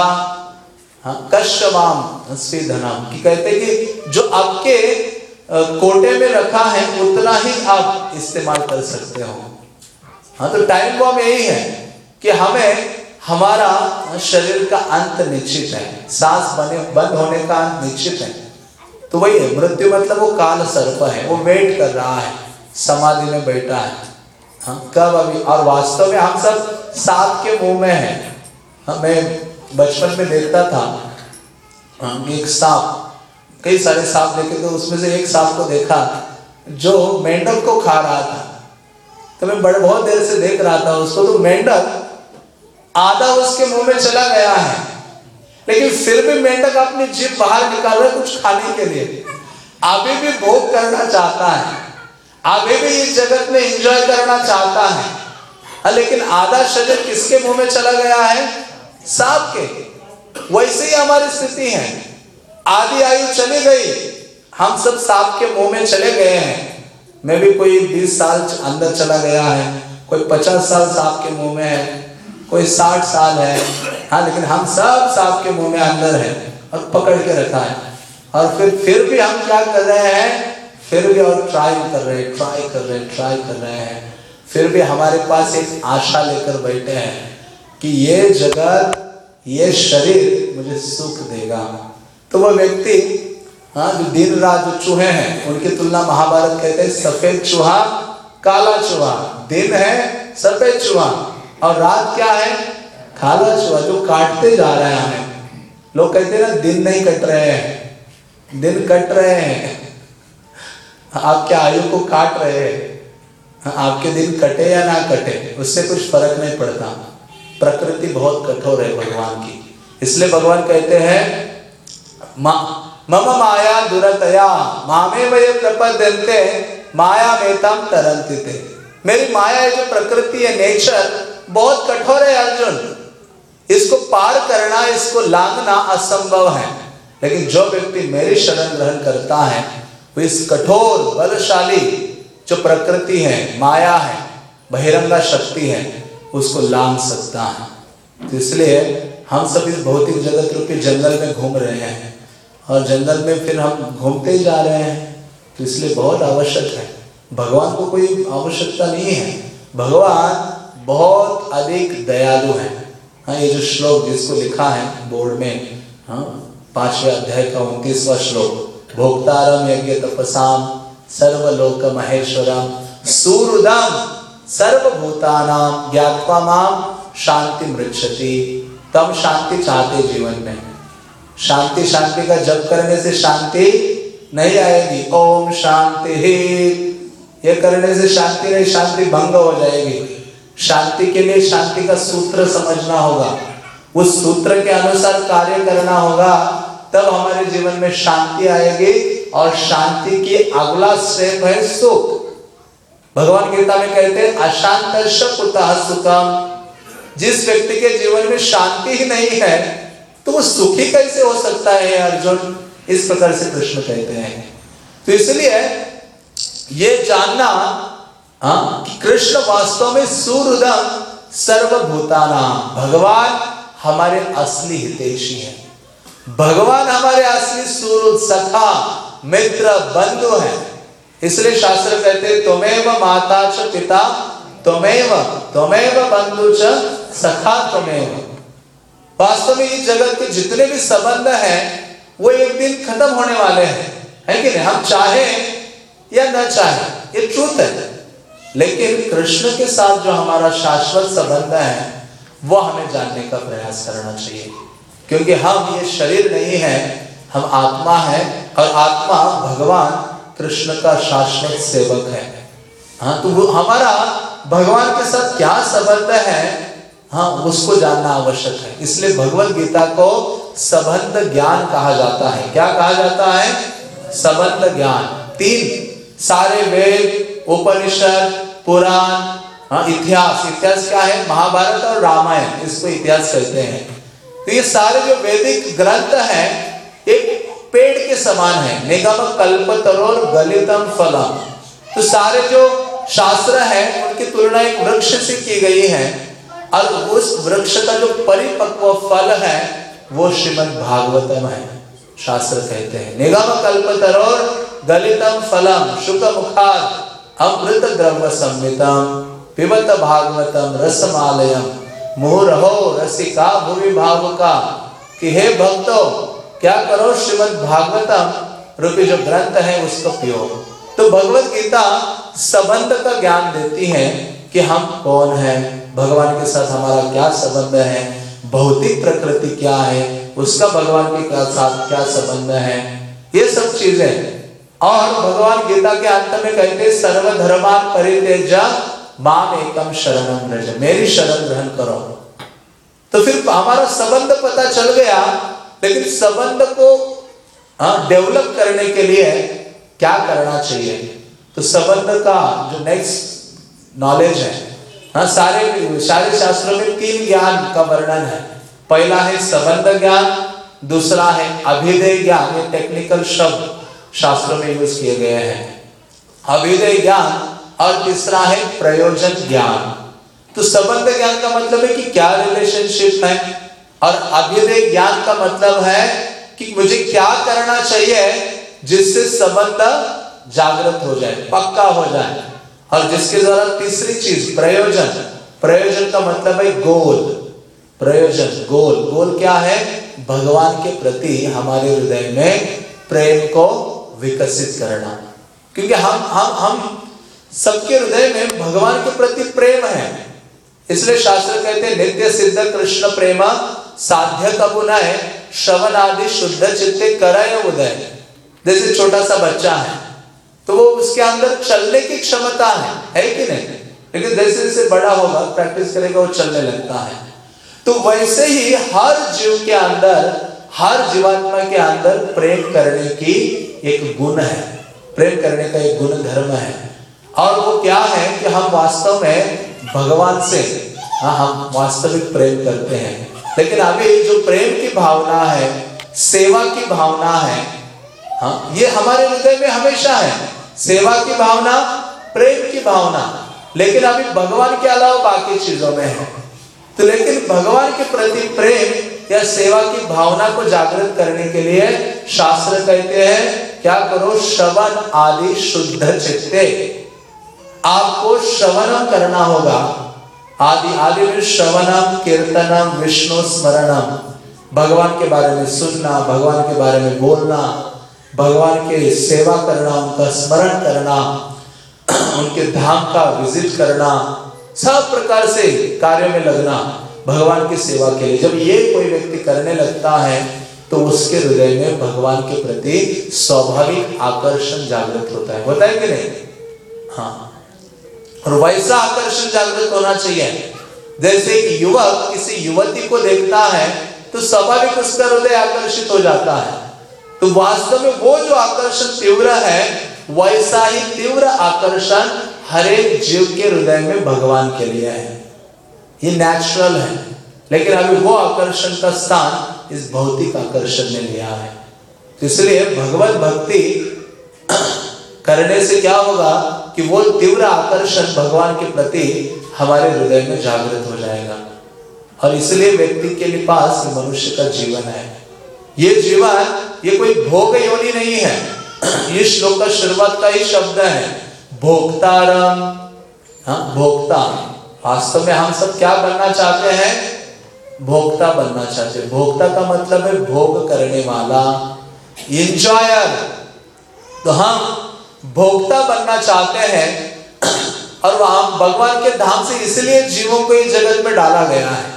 कश्यवाम स्वीधनम, कि कहते कि जो आपके कोटे में रखा है उतना ही आप इस्तेमाल कर सकते हो। हाँ, तो टाइम बॉम्ब यही है कि हमें हमारा शरीर का अंत निश्चित है, सांस बने बंद होने का अंत निश्चित है। तो वही है, मृत्यु मतलब वो काल सर्प है, वो वेट कर रहा है, समाधि में बैठा है। हाँ, कब अभी, और वास्तव में हम सब सांप के मुंह में हैं। हाँ, मैं बचपन में देखता था हाँ, एक सांप, कई सारे सांप देखे, तो उसमें से एक सांप को देखा जो मेंढक को खा रहा था। तो मैं बड़े बहुत देर से देख रहा था उसको, तो मेंढक आधा उसके मुंह में चला गया है, लेकिन फिर भी मेंढक अपनी जीभ बाहर निकाल रहा है कुछ खाने के लिए, अभी भी भोग करना चाहता है, अभी भी इस जगत में एंजॉय करना चाहता है, लेकिन आधा शरीर किसके मुंह में चला गया है, सांप के। वैसे ही हमारी स्थिति है, आधी आयु चली गई, हम सब सांप के मुंह में चले गए हैं। मैं भी कोई बीस साल अंदर चला गया है, कोई पचास साल सांप के मुंह में है, कोई साठ साल है, हाँ, लेकिन हम सब सांप के मुंह में अंदर है और पकड़ के रखा है। और फिर फिर भी हम क्या कर रहे हैं, फिर भी और ट्राई कर रहे हैं ट्राई कर रहे हैं ट्राई कर रहे हैं फिर भी हमारे पास एक आशा लेकर बैठे हैं कि ये जगत, ये शरीर मुझे सुख देगा। तो वह व्यक्ति हाँ, जो दिन रात जो चूहे हैं उनकी तुलना महाभारत कहते हैं सफेद चूहा काला चूहा, दिन है सफेद चूहा और रात क्या है, काला चूहा, जो काटते जा रहे हैं हमें। लोग कहते हैं ना दिन नहीं कट रहे हैं, दिन कट रहे हैं, आपके आयु को काट रहे हैं। आपके दिन कटे या ना कटे उससे कुछ फर्क नहीं पड़ता, प्रकृति बहुत कठोर है भगवान की। इसलिए भगवान कहते हैं मम माया दुरतया मामे वये प्रपद्यन्ते माया मेतम तरन्ति ते। मेरी माया है जो प्रकृति है, नेचर बहुत कठोर है अर्जुन, इसको पार करना, इसको लांघना असंभव है। लेकिन जो व्यक्ति मेरी शरण ग्रहण करता है वो इस कठोर बलशाली जो प्रकृति है, माया है, बहिरंगा शक्ति है, उसको लांघ सकता है। तो इसलिए हम सब इस भौतिक जगत रूपी जंगल में घूम रहे हैं और जंगल में फिर हम घूमते ही जा रहे हैं, तो इसलिए बहुत आवश्यक है। भगवान को कोई आवश्यकता नहीं है, भगवान बहुत अधिक दयालु है। हाँ, ये जो श्लोक जिसको लिखा है बोर्ड में, हाँ, पांचवें अध्याय का उनतीसवां श्लोक, भोक्तारम यज्ञ तपसाम सर्वलोक महेश्वरम सूरुदम सर्वभूतानाम ज्ञात्वा माम शांति मृच्छति। तम शांति चाहते जीवन में, शांति शांति का जप करने से शांति नहीं आएगी। ओम शांति ही, ये करने से शांति नहीं, शांति भंग हो जाएगी। शांति के लिए शांति का सूत्र समझना होगा, उस सूत्र के अनुसार कार्य करना होगा, तब हमारे जीवन में शांति आएगी। और शांति की अगला स्टेप है सुख। भगवान गीता में कहते हैं अशांतस्य कुतः सुखम। जिस व्यक्ति के जीवन में शांति ही नहीं है तो वो सुखी कैसे हो सकता है अर्जुन, इस प्रकार से कृष्ण कहते हैं। तो इसलिए ये जानना, हाँ, कि कृष्ण वास्तव में सुहृदम सर्वभूतानाम, भगवान हमारे असली हितैषी हैं, भगवान हमारे असली सुहृद सखा मित्र बंधु हैं। इसलिए शास्त्र कहते हैं त्वमेव माता च पिता त्वमेव त्वमेव बंधु च सखा त्वमेव। वास्तव में इस जगत के जितने भी संबंध हैं वो एक दिन खत्म होने वाले हैं, है कि नहीं? हम चाहे या न चाहे, ये ट्रूथ है। लेकिन कृष्ण के साथ जो हमारा शाश्वत संबंध है वो हमें जानने का प्रयास करना चाहिए, क्योंकि हम ये शरीर नहीं है, हम आत्मा है और आत्मा भगवान कृष्ण का शाश्वत सेवक है। हाँ, तो वो हमारा भगवान के साथ क्या संबंध है, हाँ, उसको जानना आवश्यक है। इसलिए भगवत गीता को संबंध ज्ञान कहा जाता है। क्या कहा जाता है? संबंध ज्ञान। तीन सारे वेद, उपनिषद, पुराण, हाँ, इतिहास, इतिहास क्या है? महाभारत और रामायण, इसको इतिहास कहते हैं। तो ये सारे जो वैदिक ग्रंथ हैं एक पेड़ के समान है, निगम कल्पतरोर गलितम फलम। तो सारे जो शास्त्र हैं उनकी तुलना एक वृक्ष से की गई है और उस वृक्ष का जो परिपक्व फल है वो श्रीमद् भागवतम है। शास्त्र कहते हैं निगम कल्पतरोर गलितम फलम शुक मुखाद अमृत द्रव्य संवितम पिबत भागवतम रसमालयम मुहुरहो रसिका भुवि भावुका। कि हे भक्तों, क्या करो, श्रीमद् भागवतम रूपी जो ग्रंथ है उसको पियो। तो भगवत गीता संबंध का ज्ञान देती है कि हम कौन हैं, भगवान के साथ हमारा क्या संबंध है, भौतिक प्रकृति क्या है, उसका भगवान के साथ क्या संबंध है, ये सब चीजें। और भगवान गीता के अंत में कहते सर्वधर्मान् परित्यज्य माम एकम शरणं व्रज, मेरी शरण ग्रहण करो। तो फिर हमारा संबंध पता चल गया, लेकिन संबंध को डेवलप करने के लिए क्या करना चाहिए? तो संबंध का जो नेक्स्ट नॉलेज है, हाँ, सारे सारे शास्त्रों में तीन ज्ञान का वर्णन है। पहला है संबंध ज्ञान, दूसरा है अभिधेय ज्ञान, ये टेक्निकल शब्द शास्त्रों में यूज किए गए हैं, अभिधेय ज्ञान, और तीसरा है प्रयोजन ज्ञान। तो संबंध ज्ञान का मतलब है कि क्या रिलेशनशिप है, और अभ्युदय ज्ञान का मतलब है कि मुझे क्या करना चाहिए जिससे संबंध जागृत हो जाए, पक्का हो जाए। और जिसके द्वारा तीसरी चीज प्रयोजन, प्रयोजन का मतलब है गोल, प्रयोजन गोल। गोल क्या है? भगवान के प्रति हमारे हृदय में प्रेम को विकसित करना, क्योंकि हम हम हम सबके हृदय में भगवान के प्रति प्रेम है। इसलिए शास्त्र कहते हैं नित्य सिद्ध कृष्ण प्रेम साध्य कबू नय श्रवण आदि शुद्ध चित्ते करय उदय। जैसे छोटा सा बच्चा है तो वो उसके अंदर चलने की क्षमता है, है कि नहीं? लेकिन जैसे जैसे बड़ा होगा, प्रैक्टिस करेगा, वो चलने लगता है। तो वैसे ही हर जीव के अंदर, हर जीवात्मा के अंदर प्रेम करने की एक गुण है, प्रेम करने का एक गुण धर्म है। और वो क्या है कि हम वास्तव में भगवान से, हाँ, हम वास्तविक प्रेम करते हैं। लेकिन अभी जो प्रेम की भावना है, सेवा की भावना है, हाँ, ये हमारे हृदय में हमेशा है। सेवा की भावना, प्रेम की भावना, लेकिन अभी भगवान के अलावा बाकी चीजों में है। तो लेकिन भगवान के प्रति प्रेम या सेवा की भावना को जागृत करने के लिए शास्त्र कहते हैं क्या करो, श्रवण आदि शुद्ध चित्ते। आपको श्रवणम करना होगा। आदि आदि में श्रवणम, कीर्तनम, विष्णु स्मरणम, भगवान के बारे में सुनना, भगवान के बारे में बोलना, भगवान के सेवा करना, उनका स्मरण करना, उनके धाम का विजिट करना, सब प्रकार से कार्यों में लगना भगवान की सेवा के लिए। जब ये कोई व्यक्ति करने लगता है तो उसके हृदय में भगवान के प्रति स्वाभाविक आकर्षण जागृत होता है। होता है कि नहीं? हाँ। और वैसा आकर्षण जागृत होना चाहिए जैसे कि युवक किसी युवती को देखता है तो स्वाभाविक उसका हृदय आकर्षित हो जाता है। तो वास्तव में वो जो आकर्षण तीव्र है वैसा ही तीव्र आकर्षण हर एक जीव के हृदय में भगवान के लिए है। ये नेचुरल है, लेकिन अभी वो आकर्षण का स्थान इस भौतिक आकर्षण ने लिया है। इसलिए भगवत भक्ति करने से क्या होगा कि वो तीव्र आकर्षण भगवान के प्रति हमारे हृदय में जागृत हो जाएगा। और इसलिए व्यक्ति के लिए पास मनुष्य का जीवन है। ये जीवन ये कोई भोग योनि नहीं है। ये श्लोक का शुरुआत का ही शब्द है भोक्तारम। हाँ, भोक्ता। वास्तव में हम सब क्या बनना चाहते हैं? भोक्ता बनना चाहते हैं। भोक्ता का मतलब है भोग करने वाला, एंजॉयर। तो हम भोक्ता बनना चाहते हैं और हम भगवान के धाम से इसलिए जीवों को इस जगत में डाला गया है।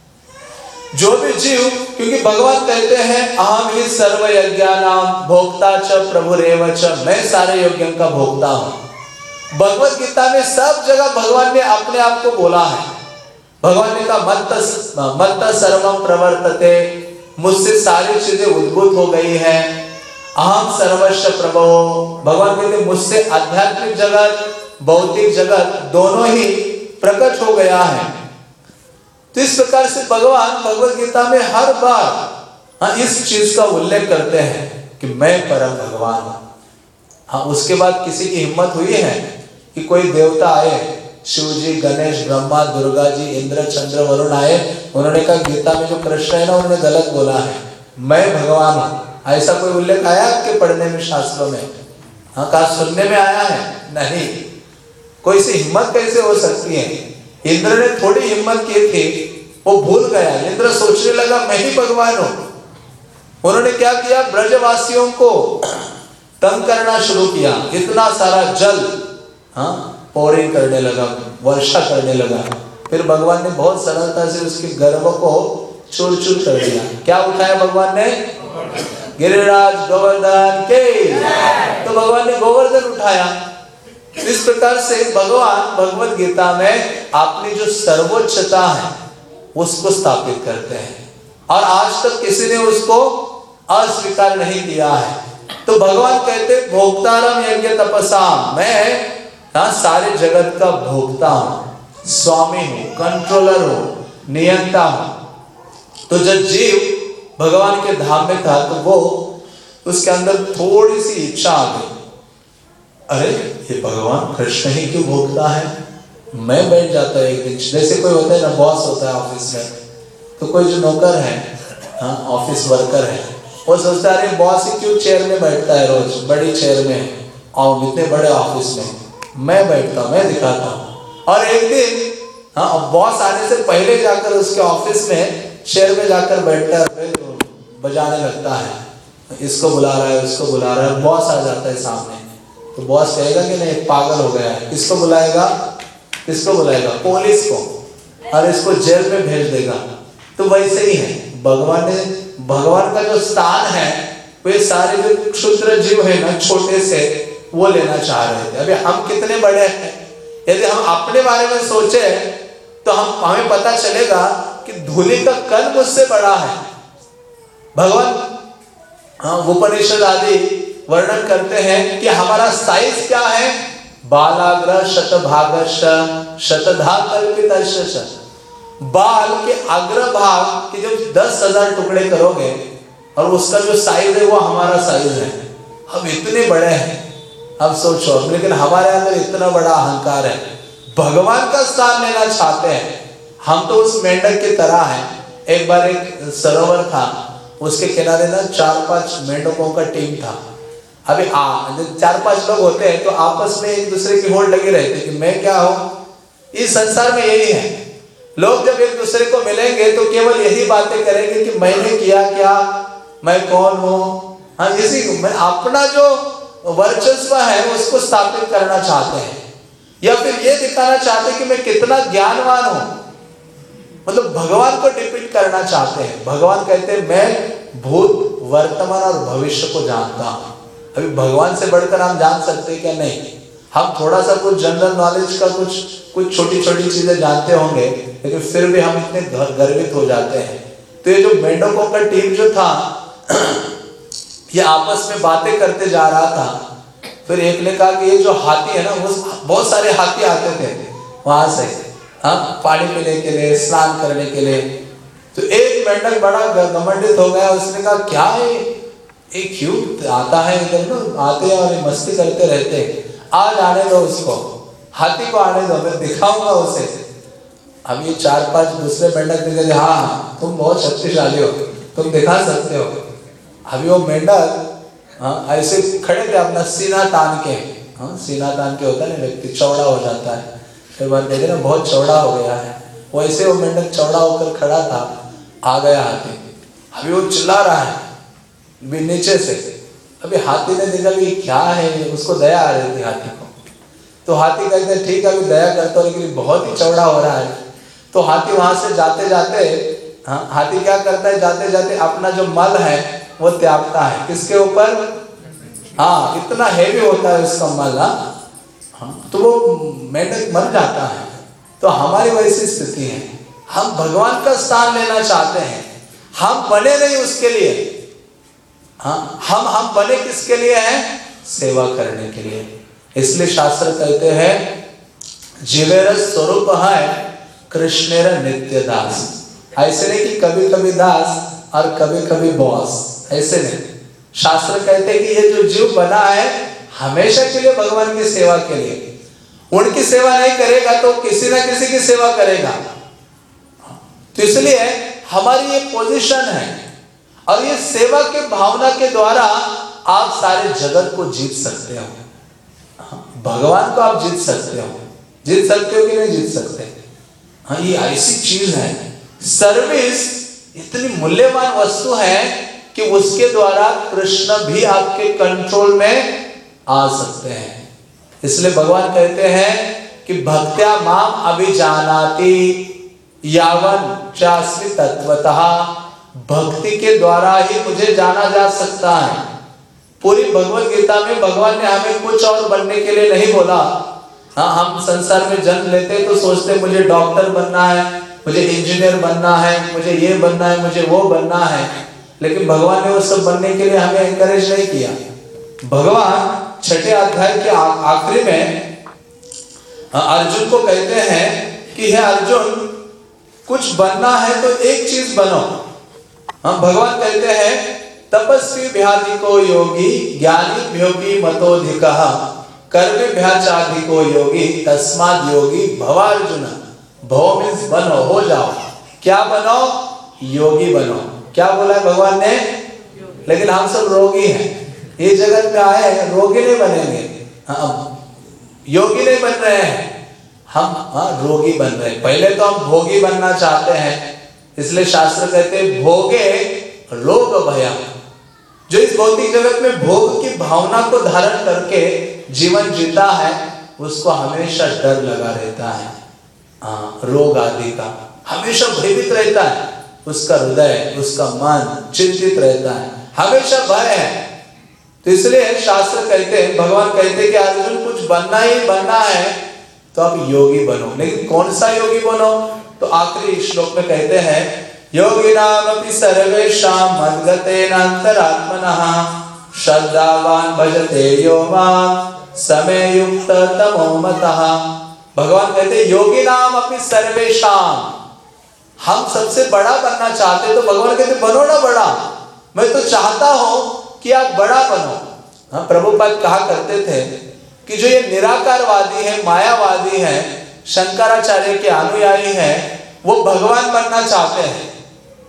जो भी जीव, क्योंकि भगवान कहते हैं अहम ही सर्व यज्ञानाम भोक्ता च प्रभुरेव च, मैं सारे यज्ञों का भोक्ता हूं। भगवत गीता में सब जगह भगवान ने अपने आप को बोला है। भगवान ने कहा मत्त मत्त सर्वम प्रवर्तते, मुझसे सारी चीजें उद्भूत हो गई है। अहम सर्वस्व प्रभो, भगवान कहते मुझसे आध्यात्मिक जगत भौतिक जगत दोनों ही प्रकट हो गया है। तो इस प्रकार से भगवान भगवत गीता में हर बार हाँ इस चीज का उल्लेख करते हैं कि मैं परम भगवान हूं। हाँ, उसके बाद किसी की हिम्मत हुई है कि कोई देवता आए, शिव जी, गणेश, ब्रह्मा, दुर्गा जी, इंद्र, चंद्र, वरुण आए, उन्होंने कहा गीता में जो कृष्ण है ना उन्होंने गलत बोला है, मैं भगवान हूं। ऐसा कोई उल्लेख आया आपके पढ़ने में, शास्त्रों में? हाँ, कहा सुनने में आया है? नहीं। कोई सी हिम्मत कैसे हो सकती है? इंद्र ने थोड़ी हिम्मत की थी, वो भूल गया। इंद्र सोचने लगा मैं ही भगवान हूं। उन्होंने क्या किया? ब्रजवासियों को तंग करना शुरू किया। इतना सारा जल हाँ पोरिंग करने लगा, वर्षा करने लगा। फिर भगवान ने बहुत सरलता से उसके गर्भ को चूर चूर कर दिया। क्या उठाया भगवान ने? गिरिराज गोवर्धन के। तो भगवान ने गोवर्धन उठाया। इस प्रकार से भगवान भगवत गीता में अपनी जो सर्वोच्चता है उसको स्थापित करते हैं और आज तक किसी ने उसको अस्वीकार नहीं किया है। तो भगवान कहते भोक्तारम यज्ञ तपसाम, मैं हाँ सारे जगत का भोक्ता हूं, स्वामी हूं, कंट्रोलर हूं, नियंता हूं। तो जब जीव भगवान के धाम में था तो वो उसके अंदर थोड़ी सी इच्छा आ गई, अरे ये भगवान कृष्ण ही क्यों भोगता है? मैं बैठ जाता है एक दिन। जैसे कोई होता है ना, बॉस होता है ऑफिस में, तो कोई जो नौकर है हाँ ऑफिस वर्कर है, वो सोचता है अरे बॉस ही क्यों चेयर में बैठता है, रोज बड़ी चेयर में और इतने बड़े ऑफिस में मैं बैठता हूँ, मैं दिखाता हूँ। और एक दिन हाँ बॉस आने से पहले जाकर उसके ऑफिस में चेयर में जाकर बैठता है, बजाने लगता है, इसको बुला रहा है उसको बुला रहा है। बॉस आ जाता है सामने तो बॉस कहेगा कि नहीं पागल हो गया है, किसको बुलाएगा? किसको बुलाएगा? पुलिस को, और इसको जेल में भेज देगा। तो वैसे ही है भगवान ने, भगवान का जो स्थान है वे सारे जो क्षुद्र जीव है ना छोटे से, वो लेना चाह रहे थे। अभी हम कितने बड़े हैं, यदि हम अपने बारे में सोचे तो हम हमें पता चलेगा कि धूलि का कण मुझसे बड़ा है। भगवान हाँ उपनिषद आदि वर्णन करते हैं कि हमारा साइज क्या है, बालाग्र शतभागश शतधा कल्पितश। बाल के अग्र भाग के जब दस हजार टुकड़े करोगे और उसका जो साइज है वो हमारा साइज है। हम इतने बड़े हैं, अब सोचो, लेकिन हमारे अंदर इतना बड़ा अहंकार है। भगवान का स्थान लेना चाहते हैं हम, तो उस मेंढक की तरह है एक बार एक सरोवर था, उसके किनारे ना चार पांच मेंढकों का टीम था। अभी आ चार पांच लोग होते हैं तो आपस में एक दूसरे की होड़ लगी रहती कि मैं क्या हूं। इस संसार में यही है, लोग जब एक दूसरे को मिलेंगे तो केवल यही बातें करेंगे कि मैंने किया क्या, मैं कौन हूं। हाँ, इसी मैं अपना जो वर्चस्व है उसको स्थापित करना चाहते हैं, या फिर ये दिखाना चाहते हैं कि मैं कितना ज्ञानवान हूं, मतलब भगवान को डिपिक्ट करना चाहते हैं। भगवान कहते हैं मैं भूत वर्तमान और भविष्य को जानता हूं। अभी भगवान से बढ़कर हम जान सकते हैं क्या? नहीं। हम थोड़ा सा कुछ जनरल नॉलेज का कुछ कुछ छोटी छोटी चीजें जानते होंगे, लेकिन फिर भी हम इतने गर्वित हो जाते हैं। तो ये जो मेंढकों का टीम जो था ये आपस में बातें करते जा रहा था। फिर एक ने कहा कि ये जो हाथी है ना, वो बहुत सारे हाथी आते थे वहां से, हाँ, पानी पीने के लिए, स्नान करने के लिए। तो एक मेंढक बड़ा घमंडित हो गया, उसने कहा क्या है एक क्यों आता है इधर ना, आते हैं और मस्ती करते रहते हैं, आज आने दो उसको, हाथी को आने दो, मैं दिखाऊंगा उसे। अब ये चार पांच दूसरे मेंढक ने कहा हाँ तुम बहुत शक्तिशाली हो, तुम दिखा सकते हो। अभी वो मेंढक हाँ ऐसे खड़े थे अपना सीना तान के, हाँ सीना तान के होता है ना व्यक्ति चौड़ा हो जाता है, कई बार देखे ना बहुत चौड़ा हो गया है, वैसे वो मेंढक चौड़ा होकर खड़ा था। आ गया हाथी, अभी वो चिल्ला रहा है भी नीचे से। अभी हाथी ने देखा कि क्या है, उसको दया आ रही थी हाथी को। तो हाथी कहते ठीक है अभी दया करता हूँ, लेकिन बहुत ही चौड़ा हो रहा है। तो हाथी वहां से जाते जाते हाँ, हाथी क्या करता है, जाते जाते अपना जो मल है वो त्यागता है। किसके ऊपर? हाँ, इतना हेवी होता है उसका मल, हाँ, तो वो मेंढक मर जाता है। तो हमारी वैसी स्थिति है, हम भगवान का स्थान लेना चाहते हैं, हम बने नहीं उसके लिए। हाँ, हम हम बने किसके लिए हैं? सेवा करने के लिए। इसलिए शास्त्र कहते हैं जीवेर स्वरूप है कृष्णेर नित्य दास। ऐसे नहीं कि कभी कभी दास और कभी कभी बॉस, ऐसे नहीं। शास्त्र कहते हैं कि ये जो जीव बना है हमेशा के लिए भगवान की सेवा के लिए, उनकी सेवा नहीं करेगा तो किसी ना किसी की सेवा करेगा। तो इसलिए हमारी ये पोजीशन है, और ये सेवा के भावना के द्वारा आप सारे जगत को जीत सकते हो, भगवान को आप जीत सकते हो। जीत सकते हो कि नहीं जीत सकते? हाँ, ये ऐसी चीज है, सर्विस इतनी मूल्यवान वस्तु है कि उसके द्वारा कृष्ण भी आपके कंट्रोल में आ सकते हैं। इसलिए भगवान कहते हैं कि भक्त्या माम अभिजानाति यावन चास्मि तत्वतः। भक्ति के द्वारा ही मुझे जाना जा सकता है। पूरी भगवत गीता में भगवान ने हमें कुछ और बनने के लिए नहीं बोला। हाँ, हम संसार में जन्म लेते तो सोचते मुझे डॉक्टर बनना है, मुझे इंजीनियर बनना है, मुझे ये बनना है, मुझे वो बनना है, लेकिन भगवान ने वो सब बनने के लिए हमें एनकरेज नहीं किया। भगवान छठे अध्याय के आखिरी में अर्जुन को कहते हैं कि हे अर्जुन, कुछ बनना है तो एक चीज बनो। हम भगवान कहते हैं तपस्वी भ्याधिको योगी ज्ञानी भ्योगी मतोधिकः कर्मे भ्याचाधिको योगी तस्माद् योगी भवार्जुन। भव मीन्स बनो, हो जाओ। क्या बनो? योगी बनो। क्या बोला है भगवान ने? लेकिन हम सब रोगी हैं, ये जगत में आए हैं, रोगी नहीं बनेंगे, हाँ, योगी नहीं बन रहे हैं हम, हाँ रोगी बन रहे हैं। पहले तो हम भोगी बनना चाहते हैं। इसलिए शास्त्र कहते हैं भोगे रोग भयम। जो इस भौतिक जगत में भोग की भावना को धारण करके जीवन जीता है उसको हमेशा डर लगा रहता है, हाँ, रोग आदि का हमेशा भयभीत रहता है। उसका हृदय, उसका मन चिंतित रहता है, हमेशा भय है। तो इसलिए शास्त्र कहते हैं, भगवान कहते हैं कि अर्जुन कुछ बनना ही बनना है तो आप योगी बनो। लेकिन कौन सा योगी बनो? तो आखिरी श्लोक में कहते हैं योगिनामपि सर्वेषां मद्गतेन अंतरात्मनः श्रद्धावान भजते यो मां समे युक्त तमो मतः। भगवान कहते हैं योगिनामपि सर्वेषां, हम सबसे बड़ा बनना चाहते तो भगवान कहते बनो ना बड़ा। मैं तो चाहता हूं कि आप बड़ा बनो। हाँ, प्रभुपाद कहा करते थे कि जो ये निराकारवादी है, मायावादी है, शंकराचार्य के अनुयायी हैं, वो भगवान बनना चाहते हैं,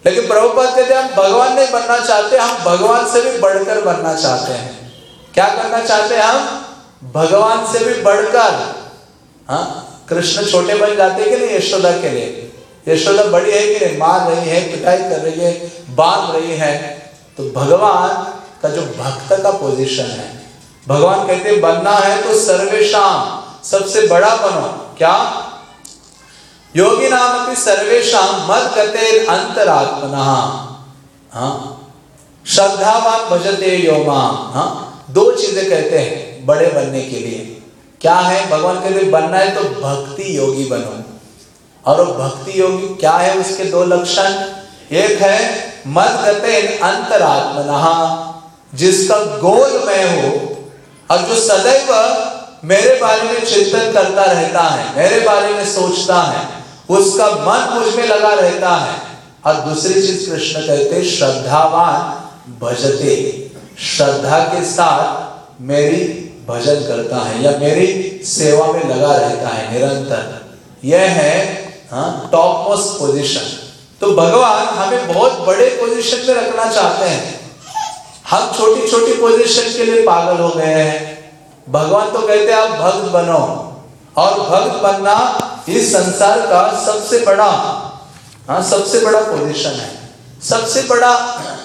लेकिन प्रभुपाद कहते हैं हम भगवान नहीं बनना चाहते, हम भगवान से भी बढ़कर बनना चाहते हैं। क्या करना चाहते हैं हम? भगवान से भी बढ़कर। हाँ, कृष्ण छोटे बन जाते कि नहीं यशोदा के लिए? यशोदा बड़ी है कि नहीं, मार रही है, पिटाई कर रही है, बांध रही है। तो भगवान का जो भक्त का पोजीशन है, भगवान कहते हैं बनना है तो सर्वेशाम, सबसे बड़ा बनो। क्या? योगी नाम की सर्वेशाम मद गते अंतरात्मनः। हाँ, श्रद्धावान भजते योमा। हाँ, दो चीजें कहते हैं बड़े बनने के लिए। क्या है? भगवान कहते बनना है तो भक्ति योगी बनो। और वो भक्ति योगी क्या है? उसके दो लक्षण। एक है मद गते अंतरात्मनः, जिसका गोल मैं हूं और जो सदैव मेरे बारे में चिंतन करता रहता है, मेरे बारे में सोचता है, उसका मन मुझ में लगा रहता है। और दूसरी चीज कृष्ण कहते श्रद्धावान भजते, श्रद्धा के साथ मेरी भजन करता है या मेरी सेवा में लगा रहता है निरंतर। यह है हाँ टॉप मोस्ट पोजीशन। तो भगवान हमें बहुत बड़े पोजीशन में रखना चाहते हैं। हम छोटी छोटी पोजीशन के लिए पागल हो गए हैं। भगवान तो कहते हैं आप भक्त बनो, और भक्त बनना इस संसार का सबसे बड़ा हाँ सबसे बड़ा पोजीशन है, सबसे बड़ा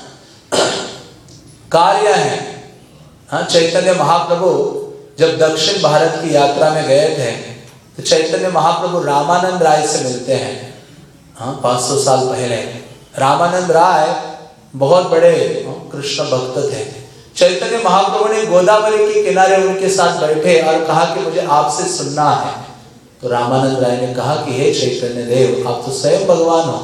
कार्य है। हाँ, चैतन्य महाप्रभु जब दक्षिण भारत की यात्रा में गए थे तो चैतन्य महाप्रभु रामानंद राय से मिलते हैं। हाँ, पाँच सौ साल पहले रामानंद राय बहुत बड़े कृष्ण भक्त थे। चैतन्य महाप्रभु ने गोदावरी के किनारे उनके साथ बैठे और कहा कि मुझे आपसे सुनना है। तो रामानंद राय ने कहा कि हे चैतन्य देव, आप तो स्वयं भगवान हो।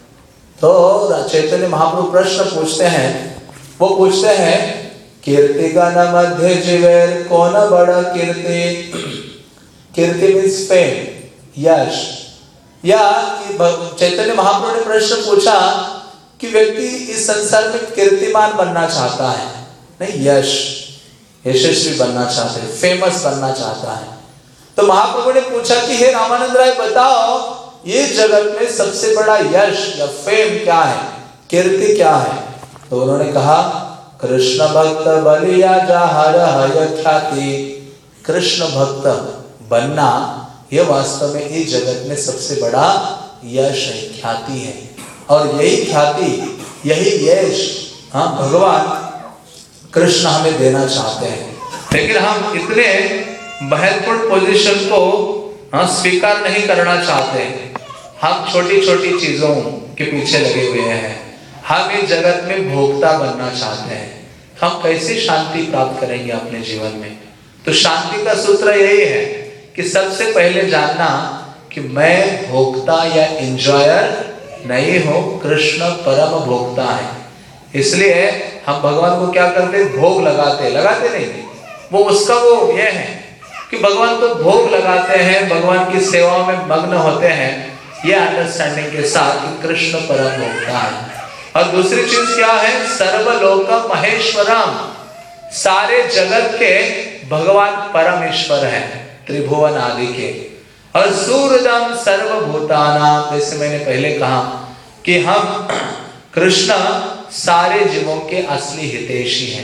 तो चैतन्य महाप्रभु प्रश्न पूछते हैं। वो पूछते हैं कीर्ति गण मध्य जीवेर कौन बड़ा कीर्ति। कीर्ति मीन्स फेम, यश। या चैतन्य महाप्रभु ने प्रश्न पूछा कि व्यक्ति इस संसार में कीर्तिमान बनना चाहता है, नहीं यश यशस्वी बनना चाहता है, फेमस बनना चाहता है। तो महाप्रभु ने पूछा कि हे रामानंद राय बताओ, ये जगत में सबसे बड़ा यश या फेम क्या है, कीर्ति क्या है? तो उन्होंने कहा कृष्ण भक्त बलिया जाहर ख्याति। कृष्ण भक्त बनना यह वास्तव में इस जगत में सबसे बड़ा यश है, ख्याति है। और यही ख्याति, यही यश हाँ भगवान कृष्ण हमें देना चाहते हैं। लेकिन हम इतने महत्वपूर्ण पोजीशन को हाँ स्वीकार नहीं करना चाहते। हम छोटी छोटी चीजों के पीछे लगे हुए हैं। हम इस जगत में भोक्ता बनना चाहते हैं। हम कैसे शांति प्राप्त करेंगे अपने जीवन में? तो शांति का सूत्र यही है कि सबसे पहले जानना कि मैं भोक्ता या एंजॉयर नहीं हूं, कृष्ण परम भोक्ता है। इसलिए हम भगवान को क्या करते? भोग लगाते लगाते नहीं, वो उसका वो ये है कि भगवान तो भोग लगाते हैं, भगवान की सेवा में मग्न होते हैं, ये अंडरस्टैंडिंग के साथ कि कृष्ण परम भोक्ता है। और दूसरी चीज क्या है? सर्वलोक महेश्वरम, सारे जगत के भगवान परमेश्वर है, त्रिभुवन आदि के। और सूरदम सर्वभूतानां, जैसे मैंने पहले कहा कि हम कृष्ण सारे जीवों के असली हितैषी हैं।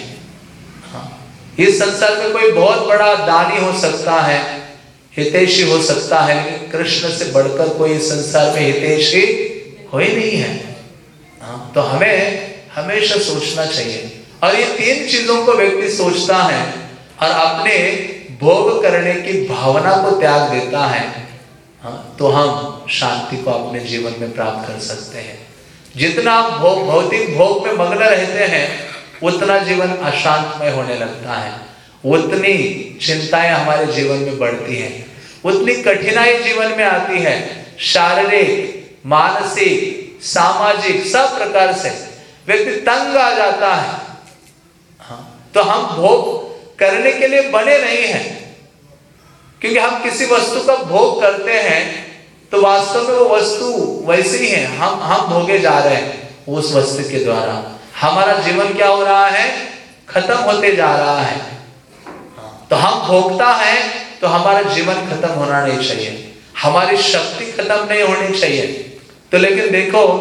इस संसार में कोई बहुत बड़ा दानी हो सकता है, हितैषी हो सकता है, लेकिन कृष्ण से बढ़कर कोई इस संसार में हितैषी हो ही नहीं है। तो हमें हमेशा सोचना चाहिए। और ये तीन चीजों को व्यक्ति सोचता है और अपने भोग करने की भावना को त्याग देता है, हाँ, तो हम शांति को अपने जीवन में प्राप्त कर सकते हैं। जितना आप भोग भौतिक भोग में मग्न रहते हैं उतना जीवन अशांतमय होने लगता है, उतनी चिंताएं हमारे जीवन में बढ़ती हैं, उतनी कठिनाई जीवन में आती है। शारीरिक, मानसिक, सामाजिक सब प्रकार से व्यक्ति तंग आ जाता है। हाँ, तो हम भोग करने के लिए बने नहीं हैं, क्योंकि हम किसी वस्तु का भोग करते हैं तो वास्तव में वो वस्तु वैसी ही है, हम हम भोगे जा रहे हैं उस वस्तु के द्वारा। हमारा जीवन क्या हो रहा है? खत्म होते जा रहा है। तो हम भोगता है तो हमारा जीवन खत्म होना नहीं चाहिए, हमारी शक्ति खत्म नहीं होनी चाहिए। तो लेकिन देखो,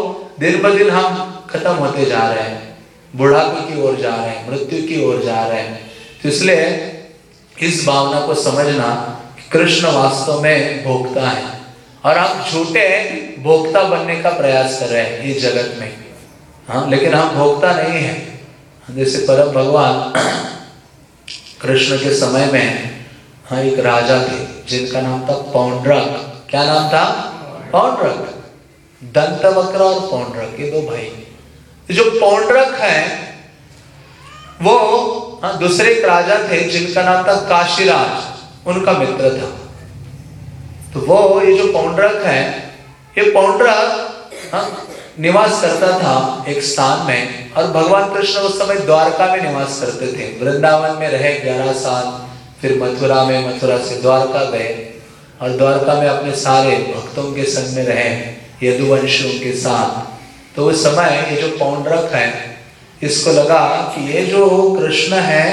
दिन ब दिन हम खत्म होते जा रहे हैं, बुढ़ापे की ओर जा रहे हैं, मृत्यु की ओर जा रहे हैं। तो इसलिए इस भावना को समझना कि कृष्ण वास्तव में भोक्ता है और हम झूठे भोक्ता बनने का प्रयास कर रहे हैं इस जगत में। हाँ, लेकिन हम भोक्ता नहीं हैं। जैसे परम भगवान कृष्ण के समय में हाँ एक राजा थे जिनका नाम था पौंड्रक। क्या नाम था? पौंड्रक। दंतवक्र और पौंड्रक, ये दो भाई। जो पौंड्रक है वो हाँ दूसरे एक राजा थे जिनका नाम था काशीराज, उनका मित्र था। तो वो ये जो पौंड्रक है, ये पौंड्रक हाँ निवास करता था एक स्थान में, और भगवान कृष्ण उस समय द्वारका में निवास करते थे। वृंदावन में रहे ग्यारह साल, फिर मथुरा में, मथुरा से द्वारका गए और द्वारका में अपने सारे भक्तों के संग में रहे, यदुवंशियों के साथ। तो उस समय ये जो पौंड्रक है, इसको लगा कि ये जो कृष्ण है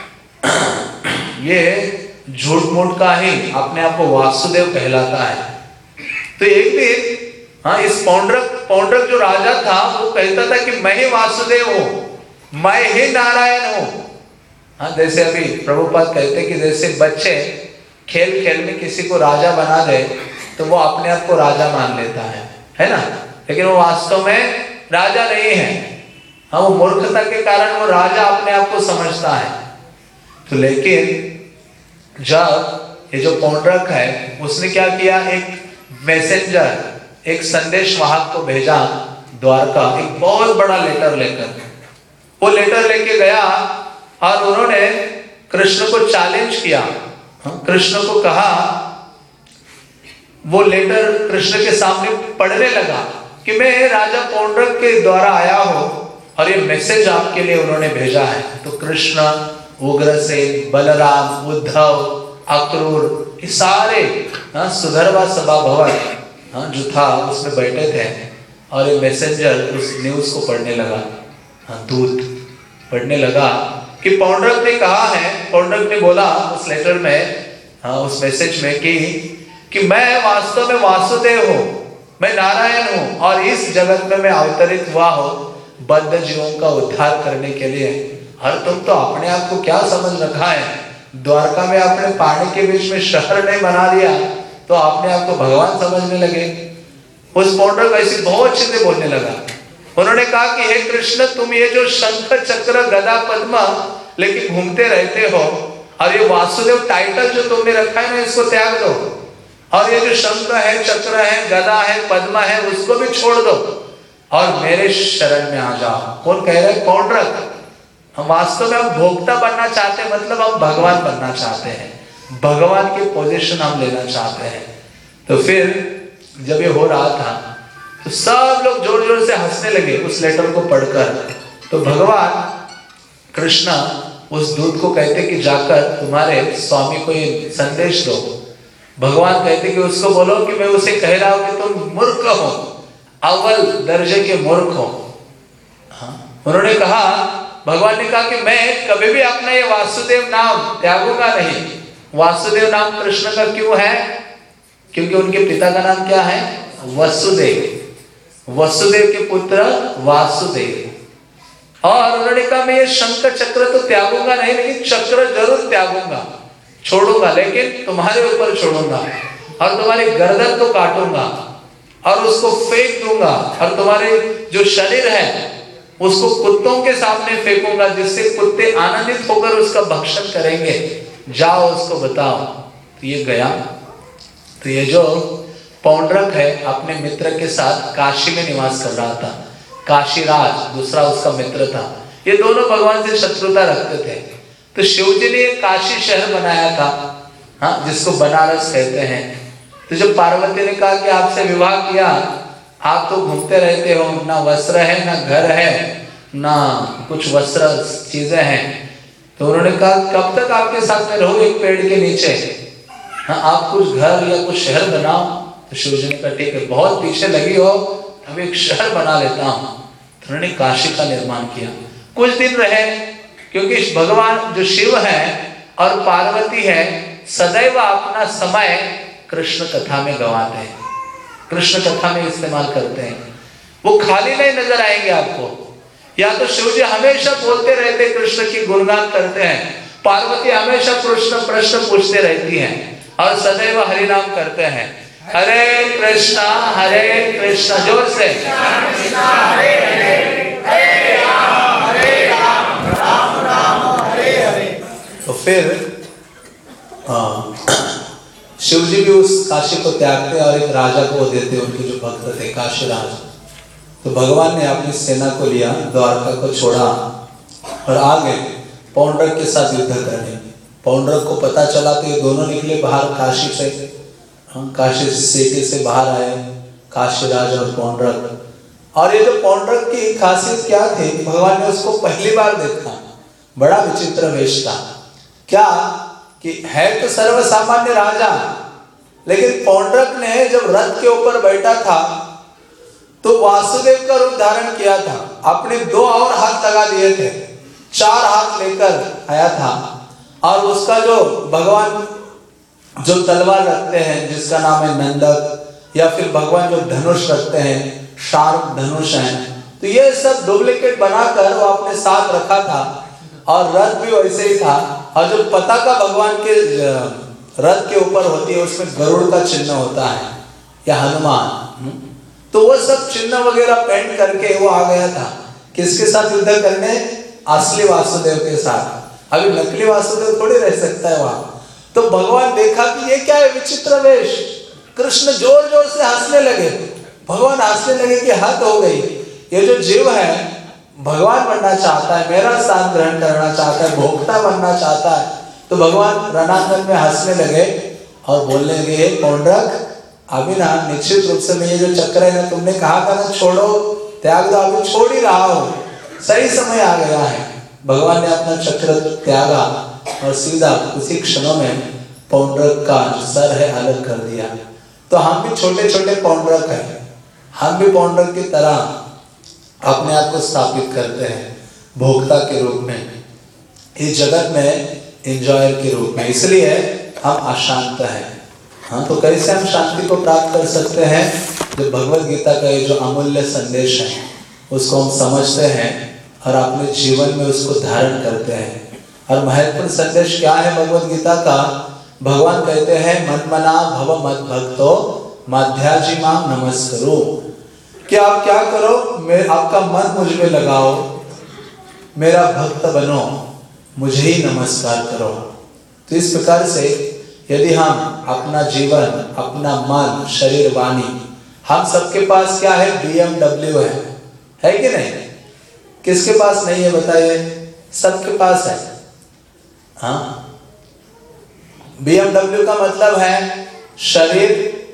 ये झूठ मूठ का ही अपने आप को वासुदेव कहलाता है। तो एक दिन हाँ इस पौंड्रक पौंड्रक जो राजा था वो कहता था कि मैं ही वासुदेव हूँ, मैं ही नारायण हूँ। हाँ, जैसे अभी प्रभुपाद कहते कि जैसे बच्चे खेल खेल में किसी को राजा बना दे तो वो अपने आप को राजा मान लेता है, है ना, लेकिन वो वास्तव में राजा नहीं है। हाँ, वो मूर्खता के कारण वो राजा अपने आप को समझता है। तो लेकिन जब ये जो पौंड्रक है उसने क्या किया, एक मैसेंजर, एक संदेश वाहक को भेजा द्वारका, एक बहुत बड़ा लेटर लेकर। वो लेटर लेके गया और उन्होंने कृष्ण को चैलेंज किया। कृष्ण को कहा, वो लेटर कृष्ण के सामने पढ़ने लगा कि मैं राजा पौंड्रक के द्वारा आया हूं और ये मैसेज आपके लिए उन्होंने भेजा है। तो कृष्ण, उग्रसेन, बलराम, उद्धव, अक्रूर, ये सारे हाँ सुधर्वा सभा भवन हाँ जो था उसमें बैठे थे और ये मैसेंजर उस न्यूज को पढ़ने लगा। हाँ, दूत पढ़ने लगा कि पौंड्रक ने कहा है, पौंड्रक ने बोला उस लेटर में हाँ उस मैसेज में कि कि मैं वास्तव में वासुदेव हूँ, मैं नारायण हूँ और इस जगत में मैं अवतरित हुआ हूँ बद्ध जीवों का उद्धार करने के लिए। और तुम तो अपने आप को क्या समझ रखा है, द्वारका में आपने पानी के बीच में शहर नहीं बना दिया तो अपने आप को भगवान समझने लगे। उस पौंड्रक ऐसी बहुत चीजें बोलने लगा। उन्होंने कहा कि हे कृष्ण, तुम ये जो शंख चक्र गदा पद्म लेके घूमते रहते हो और ये वासुदेव टाइटल जो तुमने रखा है ना, इसको त्याग दो और ये जो शंख है, चक्र है, गदा है, पद्मा है, उसको भी छोड़ दो और मेरे शरण में आ जाओ। कौन कह रहे हैं? पौंड्रक। हम वास्तव में हम भोक्ता बनना चाहते हैं, मतलब हम भगवान बनना चाहते हैं, भगवान की पोजीशन हम लेना चाहते हैं। तो फिर जब ये हो रहा था तो सब लोग जोर जोर से हंसने लगे उस लेटर को पढ़कर। तो भगवान कृष्ण उस दूत को कहते कि जाकर तुम्हारे स्वामी को ये संदेश दो। भगवान कहते कि उसको बोलो कि मैं उसे कह रहा हूं कि तुम मूर्ख हो, अव्वल दर्जे के मूर्ख हो। हाँ, उन्होंने कहा, भगवान ने कहा कि मैं कभी भी अपना ये वासुदेव नाम त्यागूंगा नहीं। वासुदेव नाम कृष्ण का क्यों है? क्योंकि उनके पिता का नाम क्या है? वसुदेव। वसुदेव के पुत्र वासुदेव। और उन्होंने कहा मैं ये शंख चक्र तो त्यागूंगा नहीं, लेकिन चक्र जरूर त्यागूंगा, छोड़ूंगा, लेकिन तुम्हारे ऊपर छोड़ूंगा और तुम्हारी गर्दन को काटूंगा और उसको फेंक दूंगा और तुम्हारे जो शरीर है उसको कुत्तों के सामने फेंकूंगा, जिससे कुत्ते आनंदित होकर उसका भक्षण करेंगे। जाओ उसको बताओ। तो ये गया। तो ये जो पौंड्रक है अपने मित्र के साथ काशी में निवास कर रहा था। काशीराज दूसरा उसका मित्र था। ये दोनों भगवान से शत्रुता रखते थे। तो शिव जी ने एक काशी शहर बनाया था, हाँ, जिसको बनारस कहते हैं। तो जब पार्वती ने कहा कि आपसे विवाह किया, आप तो घूमते रहते हो, ना वस्त्र है, ना घर है, ना कुछ वस्त्र चीजें हैं, तो उन्होंने कहा कब तक आपके साथ में रहूं एक पेड़ के नीचे, हाँ, आप कुछ घर या कुछ शहर बनाओ। तो शिव जी ने कहा ठीक है, बहुत पीछे लगी हो, अब एक शहर बना लेता हूँ। तो उन्होंने काशी का निर्माण किया। कुछ दिन रहे, क्योंकि भगवान जो शिव है और पार्वती है सदैव अपना समय कृष्ण कथा में गवाते हैं, कृष्ण कथा में इस्तेमाल करते हैं। वो खाली नहीं नजर आएंगे आपको। या तो शिव जी हमेशा बोलते रहते, कृष्ण की गुणगान करते हैं, पार्वती हमेशा प्रश्न प्रश्न पूछते रहती हैं और सदैव हरि नाम करते हैं, हरे कृष्णा हरे कृष्णा, जोर से तो फिर शिव जी भी उस काशी को त्यागते और एक राजा को देते, उनके जो भक्त थे काशी राज। तो भगवान ने अपनी सेना को लिया, द्वारका को छोड़ा और आ गए पौंड्रक के साथ युद्ध करने। पौंड्रक को पता चला तो ये दोनों निकले बाहर काशी से, हम काशी सिटी से बाहर आए, काशी राज और पौंड्रक। और ये जो पौंड्रक की खासियत क्या थी, भगवान ने उसको पहली बार देखा, बड़ा विचित्र वेश था। क्या कि है तो सर्वसामान्य राजा, लेकिन पौंड्रक ने जब रथ के ऊपर बैठा था तो वासुदेव का रूप धारण किया था, अपने दो और हाथ लगा दिए थे, चार हाथ लेकर आया था। और उसका जो भगवान जो तलवार रखते हैं जिसका नाम है नंदक, या फिर भगवान जो धनुष रखते हैं, शार्प धनुष है, तो ये सब डुप्लीकेट बनाकर वो अपने साथ रखा था। और रथ भी वैसे ही था, और जो पताका भगवान के रथ के ऊपर होती है उसमें गरुड़ का चिन्ह होता है या हनुमान, तो वो सब चिन्ह वगैरह पेंट करके वो आ गया था। किसके साथ युद्ध करने? असली वासुदेव के साथ। अभी नकली वासुदेव थोड़ी रह सकता है वहां। तो भगवान देखा कि ये क्या है, विचित्र वेश। कृष्ण जोर जोर से हंसने लगे, भगवान हंसने लगे कि हद हो गई, ये जो जीव है भगवान बनना चाहता है, मेरा स्थान ग्रहण करना चाहता है, भोक्ता बनना चाहता है। तो भगवान रणांगन में हंसने लगे और बोलने लगे, पौंड्रक अभी ना निश्चित रूप से मैं ये जो चक्र है ना, तुमने कहा था ना छोड़ो, त्याग दो, अभी छोड़ ही रहा हो, सही समय आ गया है। भगवान ने अपना चक्र त्यागा और सीधा उसी क्षणों में पौंड्रक का जो सर है अलग कर दिया। तो हम भी छोटे छोटे पौंड्रक हैं, हम भी पौंड्रक की तरह अपने आप को स्थापित करते हैं भोक्ता के रूप में, इस जगत में एंजॉयर के रूप में, इसलिए हम अशांत हैं। हाँ, तो कैसे हम शांति को प्राप्त कर सकते हैं? जो भगवत गीता का ये जो अमूल्य संदेश है उसको हम समझते हैं और अपने जीवन में उसको धारण करते हैं। और महत्वपूर्ण संदेश क्या है भगवत गीता का? भगवान कहते हैं, मन मना भव मद भक्तो माध्याजी माम नमस्करो, कि आप क्या करो, मैं आपका मन मुझ में लगाओ, मेरा भक्त बनो, मुझे ही नमस्कार करो। तो इस प्रकार से यदि हम अपना जीवन, अपना मन, शरीर, वाणी, हम सबके पास क्या है, बी एम डब्ल्यू है, है कि नहीं? किसके पास नहीं है बताइए? सबके पास है। हाँ, बी एम डब्ल्यू का मतलब है शरीर,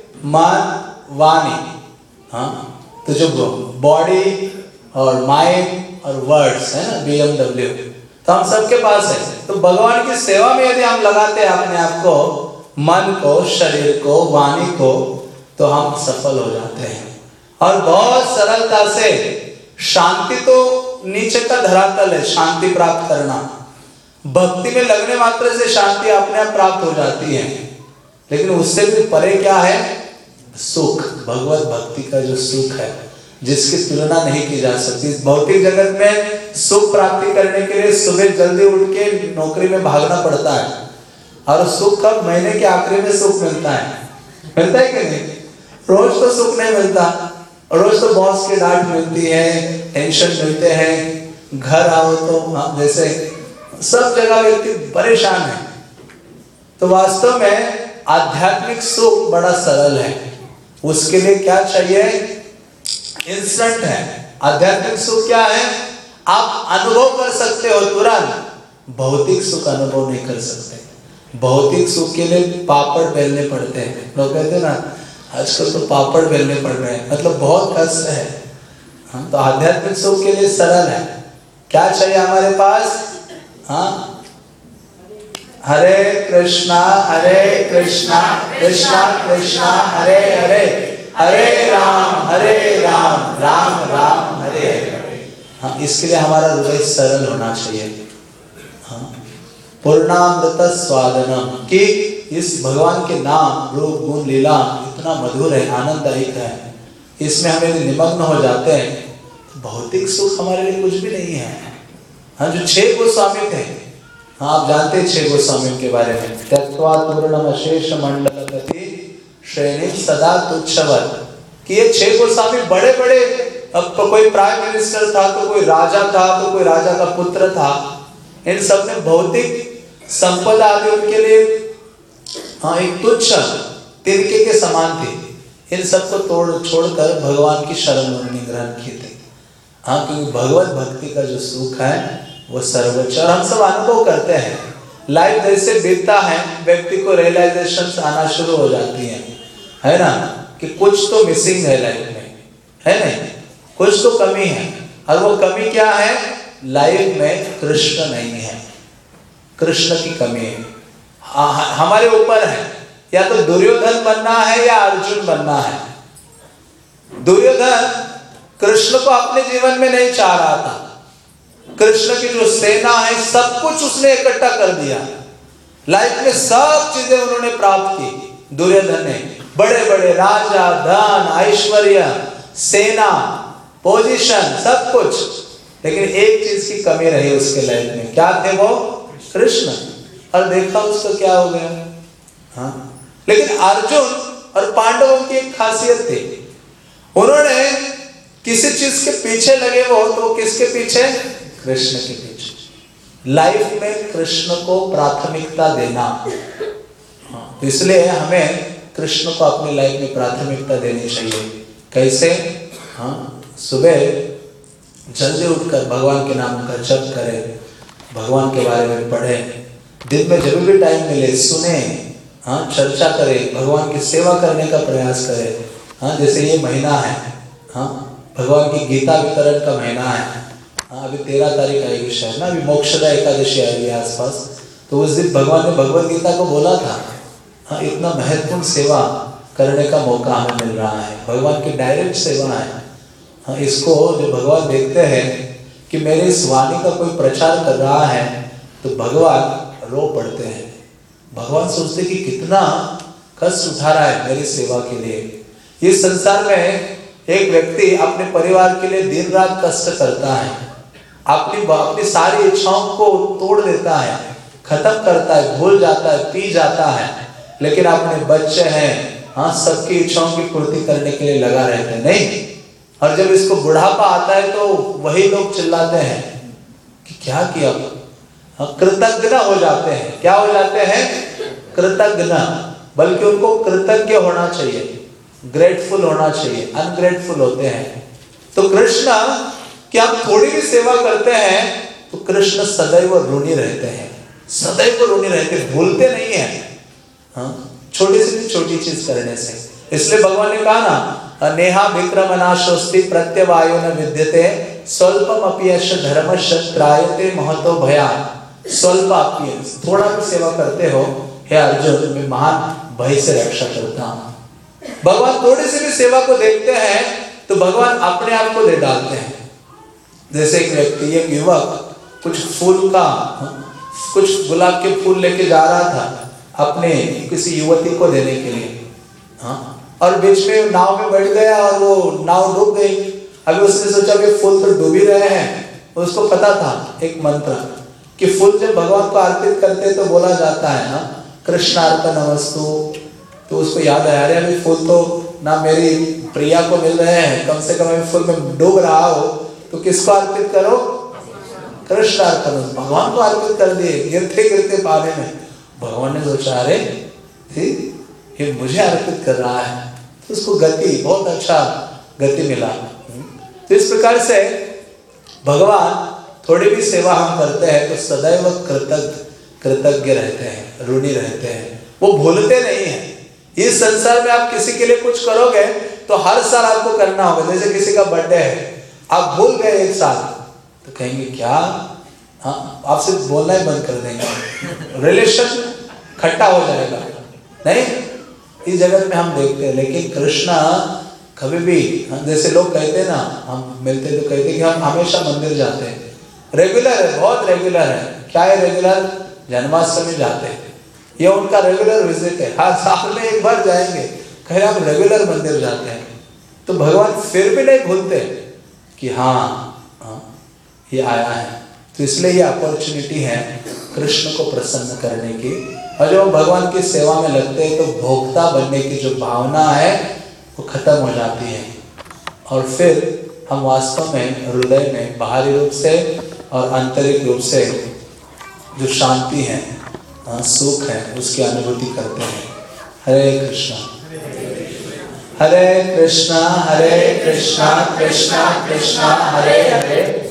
मन, वाणी। हाँ, तो जो बॉडी और माइंड और वर्ड्स है ना, बी एम डब्ल्यू, तो हम सबके पास है। तो भगवान की सेवा में यदि हम लगाते हैं अपने आप को, मन को, शरीर को, वाणी को, तो हम सफल हो जाते हैं। और बहुत सरलता से शांति तो नीचे का धरातल है, शांति प्राप्त करना। भक्ति में लगने मात्र से शांति अपने आप प्राप्त हो जाती है, लेकिन उससे भी परे क्या है? सुख, भगवत भक्ति का जो सुख है जिसकी तुलना नहीं की जा सकती। इस भौतिक जगत में सुख प्राप्ति करने के लिए सुबह जल्दी उठ के नौकरी में भागना पड़ता है, और सुख कब? महीने के आखिरी में सुख मिलता है, मिलता है कि नहीं? रोज तो सुख नहीं मिलता, रोज तो बॉस की डांट मिलती है, टेंशन मिलते हैं, घर आओ तो जैसे सब जगह व्यक्ति परेशान है। तो वास्तव में आध्यात्मिक सुख बड़ा सरल है, उसके लिए क्या चाहिए? इंस्टेंट है। आध्यात्मिक सुख क्या है? आप अनुभव कर सकते हो तुरंत, भौतिक सुख अनुभव नहीं कर सकते। भौतिक सुख के लिए पापड़ बेलने पड़ते हैं। लोग कहते हैं ना, आजकल तो पापड़ बेलने पड़ रहे हैं, मतलब बहुत कष्ट है। हाँ, तो आध्यात्मिक सुख के लिए सरल है। क्या चाहिए हमारे पास? हाँ, हरे कृष्णा हरे कृष्णा कृष्णा कृष्णा हरे हरे, हरे राम हरे राम राम राम हरे हरे। हाँ, इसके लिए हमारा हृदय सरल होना चाहिए। हाँ, पूर्णामृत स्वादनम, कि इस भगवान के नाम, रूप, गुण, लीला इतना मधुर है, आनंददायक है, इसमें हम यदि निमग्न हो जाते हैं तो भौतिक सुख हमारे लिए कुछ भी नहीं है। हाँ, जो छह गोस्वामी थे, हाँ आप जानते हैं छह गोस्वामियों के बारे में, त्यक्त्वा तूर्णम अशेष मंडलगति श्रेणी सदा तुच्छवत्, कि ये छह गोस्वामी बड़े बड़े, अब तो कोई प्राइम मिनिस्टर था, तो कोई राजा था, तो कोई राजा का पुत्र था, इन सब ने भौतिक संपदा आदि उनके लिए हाँ एक तुच्छ तिनके के समान थे। इन सबको तोड़ छोड़कर भगवान की शरण उन्होंने ग्रहण किए थे। हाँ, क्योंकि भगवत भक्ति का जो सुख है वो सर्वोच्च, और हम सब अनुभव करते हैं। लाइफ जैसे बीतता है व्यक्ति को रियलाइजेशन आना शुरू हो जाती है, है ना, कि कुछ तो मिसिंग है लाइफ में, है नहीं, कुछ तो कमी है। और वो कमी क्या है? लाइफ में कृष्ण नहीं है, कृष्ण की कमी है। हमारे ऊपर है, या तो दुर्योधन बनना है या अर्जुन बनना है। दुर्योधन कृष्ण को अपने जीवन में नहीं चाह रहा था। कृष्ण की जो सेना है सब कुछ उसने इकट्ठा कर दिया, लाइफ में सब चीजें उन्होंने प्राप्त की। दुर्योधन ने बड़े बड़े राजा, धन, ऐश्वर्य, सेना, पोजीशन, सब कुछ, लेकिन एक चीज की कमी रही उसके लाइफ में। क्या थे वो? कृष्ण। और देखा उसका क्या हो गया। हाँ, लेकिन अर्जुन और पांडवों की एक खासियत थी, उन्होंने किसी चीज के पीछे लगे वो तो किसके पीछे? कृष्ण के पीछे। लाइफ में कृष्ण को प्राथमिकता देना। हाँ, इसलिए हमें कृष्ण को अपनी लाइफ में प्राथमिकता देनी चाहिए। कैसे? हाँ, सुबह जल्दी उठकर भगवान के नाम का जप करें, भगवान के बारे में पढ़ें, दिन में जब भी टाइम मिले सुने, हाँ चर्चा करें, भगवान की सेवा करने का प्रयास करें। हाँ, जैसे ये महीना है, हाँ भगवान की गीता वितरण का महीना है। हाँ, अभी तेरह तारीख आएगी शायद ना, अभी मोक्षदा एकादशी आएगी आसपास, तो उस दिन भगवान ने भगवत गीता को बोला था। हाँ, इतना महत्वपूर्ण सेवा करने का मौका हमें मिल रहा है, भगवान की डायरेक्ट सेवा है। हाँ, इसको जो भगवान देखते हैं कि मेरे इस वाणी का कोई प्रचार कर रहा है तो भगवान रो पड़ते हैं। भगवान सोचते कि कितना कष्ट उठा रहा है मेरी सेवा के लिए। इस संसार में एक व्यक्ति अपने परिवार के लिए दिन रात कष्ट करता है, अपनी अपनी सारी इच्छाओं को तोड़ देता है, खत्म करता है, भूल जाता है, पी जाता है, लेकिन अपने बच्चे हैं, हाँ सबकी इच्छाओं की पूर्ति करने के लिए लगा रहते हैं। नहीं, और जब इसको बुढ़ापा आता है तो वही लोग चिल्लाते हैं कि क्या किया, कृतज्ञ हो जाते हैं। क्या हो जाते हैं? कृतज्ञ। बल्कि उनको कृतज्ञ होना चाहिए, ग्रेटफुल होना चाहिए, अनग्रेटफुल होते हैं। तो कृष्ण कि हम थोड़ी भी सेवा करते हैं तो कृष्ण सदैव ऋणी रहते हैं, सदैव ऋणी रहते, भूलते नहीं है। हाँ, छोटी से भी छोटी चीज करने से। इसलिए भगवान ने कहा ना, नेहा विक्रमनाशोस्ति प्रत्यवायो न विद्यते स्वल्पम अपयश धर्मश्च त्रायते महतो भया। स्वल्प अपयश, थोड़ा भी सेवा करते हो हे अर्जुन, मैं महान भय से रक्षा करता हूँ। भगवान थोड़ी सी भी सेवा को देखते हैं तो भगवान अपने आप को दे डालते हैं। जैसे एक व्यक्ति, एक युवक कुछ फूल का, कुछ गुलाब के फूल लेके जा रहा था अपने किसी युवती को देने के लिए। हाँ, और बीच में नाव में बैठ गया और वो नाव डूब गई। अभी उसने सोचा कि फूल तो डूब ही रहे हैं, उसको पता था एक मंत्र कि फूल जब भगवान को अर्पित करते तो बोला जाता है ना, कृष्णार्पणमस्तु। तो उसको याद आया, अरे अभी फूल तो ना मेरी प्रिया को मिल रहे हैं, कम से कम अभी फूल में डूब रहा हो तो किसको अर्पित करो? कृष्णार्पण, भगवान को अर्पित कर दिए गिरते गिरते पानी में। भगवान ने सोचा अरे ये मुझे अर्पित कर रहा है, तो उसको गति, बहुत अच्छा गति मिला। तो इस प्रकार से भगवान थोड़ी भी सेवा हम करते हैं तो सदैव कृतज्ञ कृतज्ञ रहते हैं, ऋणी रहते हैं, वो भूलते नहीं हैं। इस संसार में आप किसी के लिए कुछ करोगे तो हर साल आपको करना होगा। जैसे किसी का बर्थडे है, आप भूल गए एक साल तो कहेंगे क्या, हाँ आपसे बोलना ही बंद कर देंगे, रिलेशन खट्टा हो जाएगा। नहीं, इस जगत में हम देखते हैं। लेकिन कृष्ण कभी भी, जैसे लोग कहते हैं ना, हम मिलते तो कहते हैं कि हम हमेशा मंदिर जाते हैं, रेगुलर है, बहुत रेगुलर है। क्या है रेगुलर? जन्माष्टमी जाते हैं, ये उनका रेगुलर विजिट है, हर साल में एक बार जाएंगे। कह रहे हम रेगुलर मंदिर जाते हैं। तो भगवान फिर भी नहीं भूलते कि हाँ, हाँ ये आया है। तो इसलिए ये अपॉर्चुनिटी है कृष्ण को प्रसन्न करने की। और जब भगवान की सेवा में लगते हैं तो भोक्ता बनने की जो भावना है वो खत्म हो जाती है, और फिर हम वास्तव में हृदय में बाहरी रूप से और आंतरिक रूप से जो शांति है, सुख है, उसकी अनुभूति करते हैं। हरे कृष्णा हरे कृष्णा हरे कृष्णा कृष्णा कृष्णा हरे हरे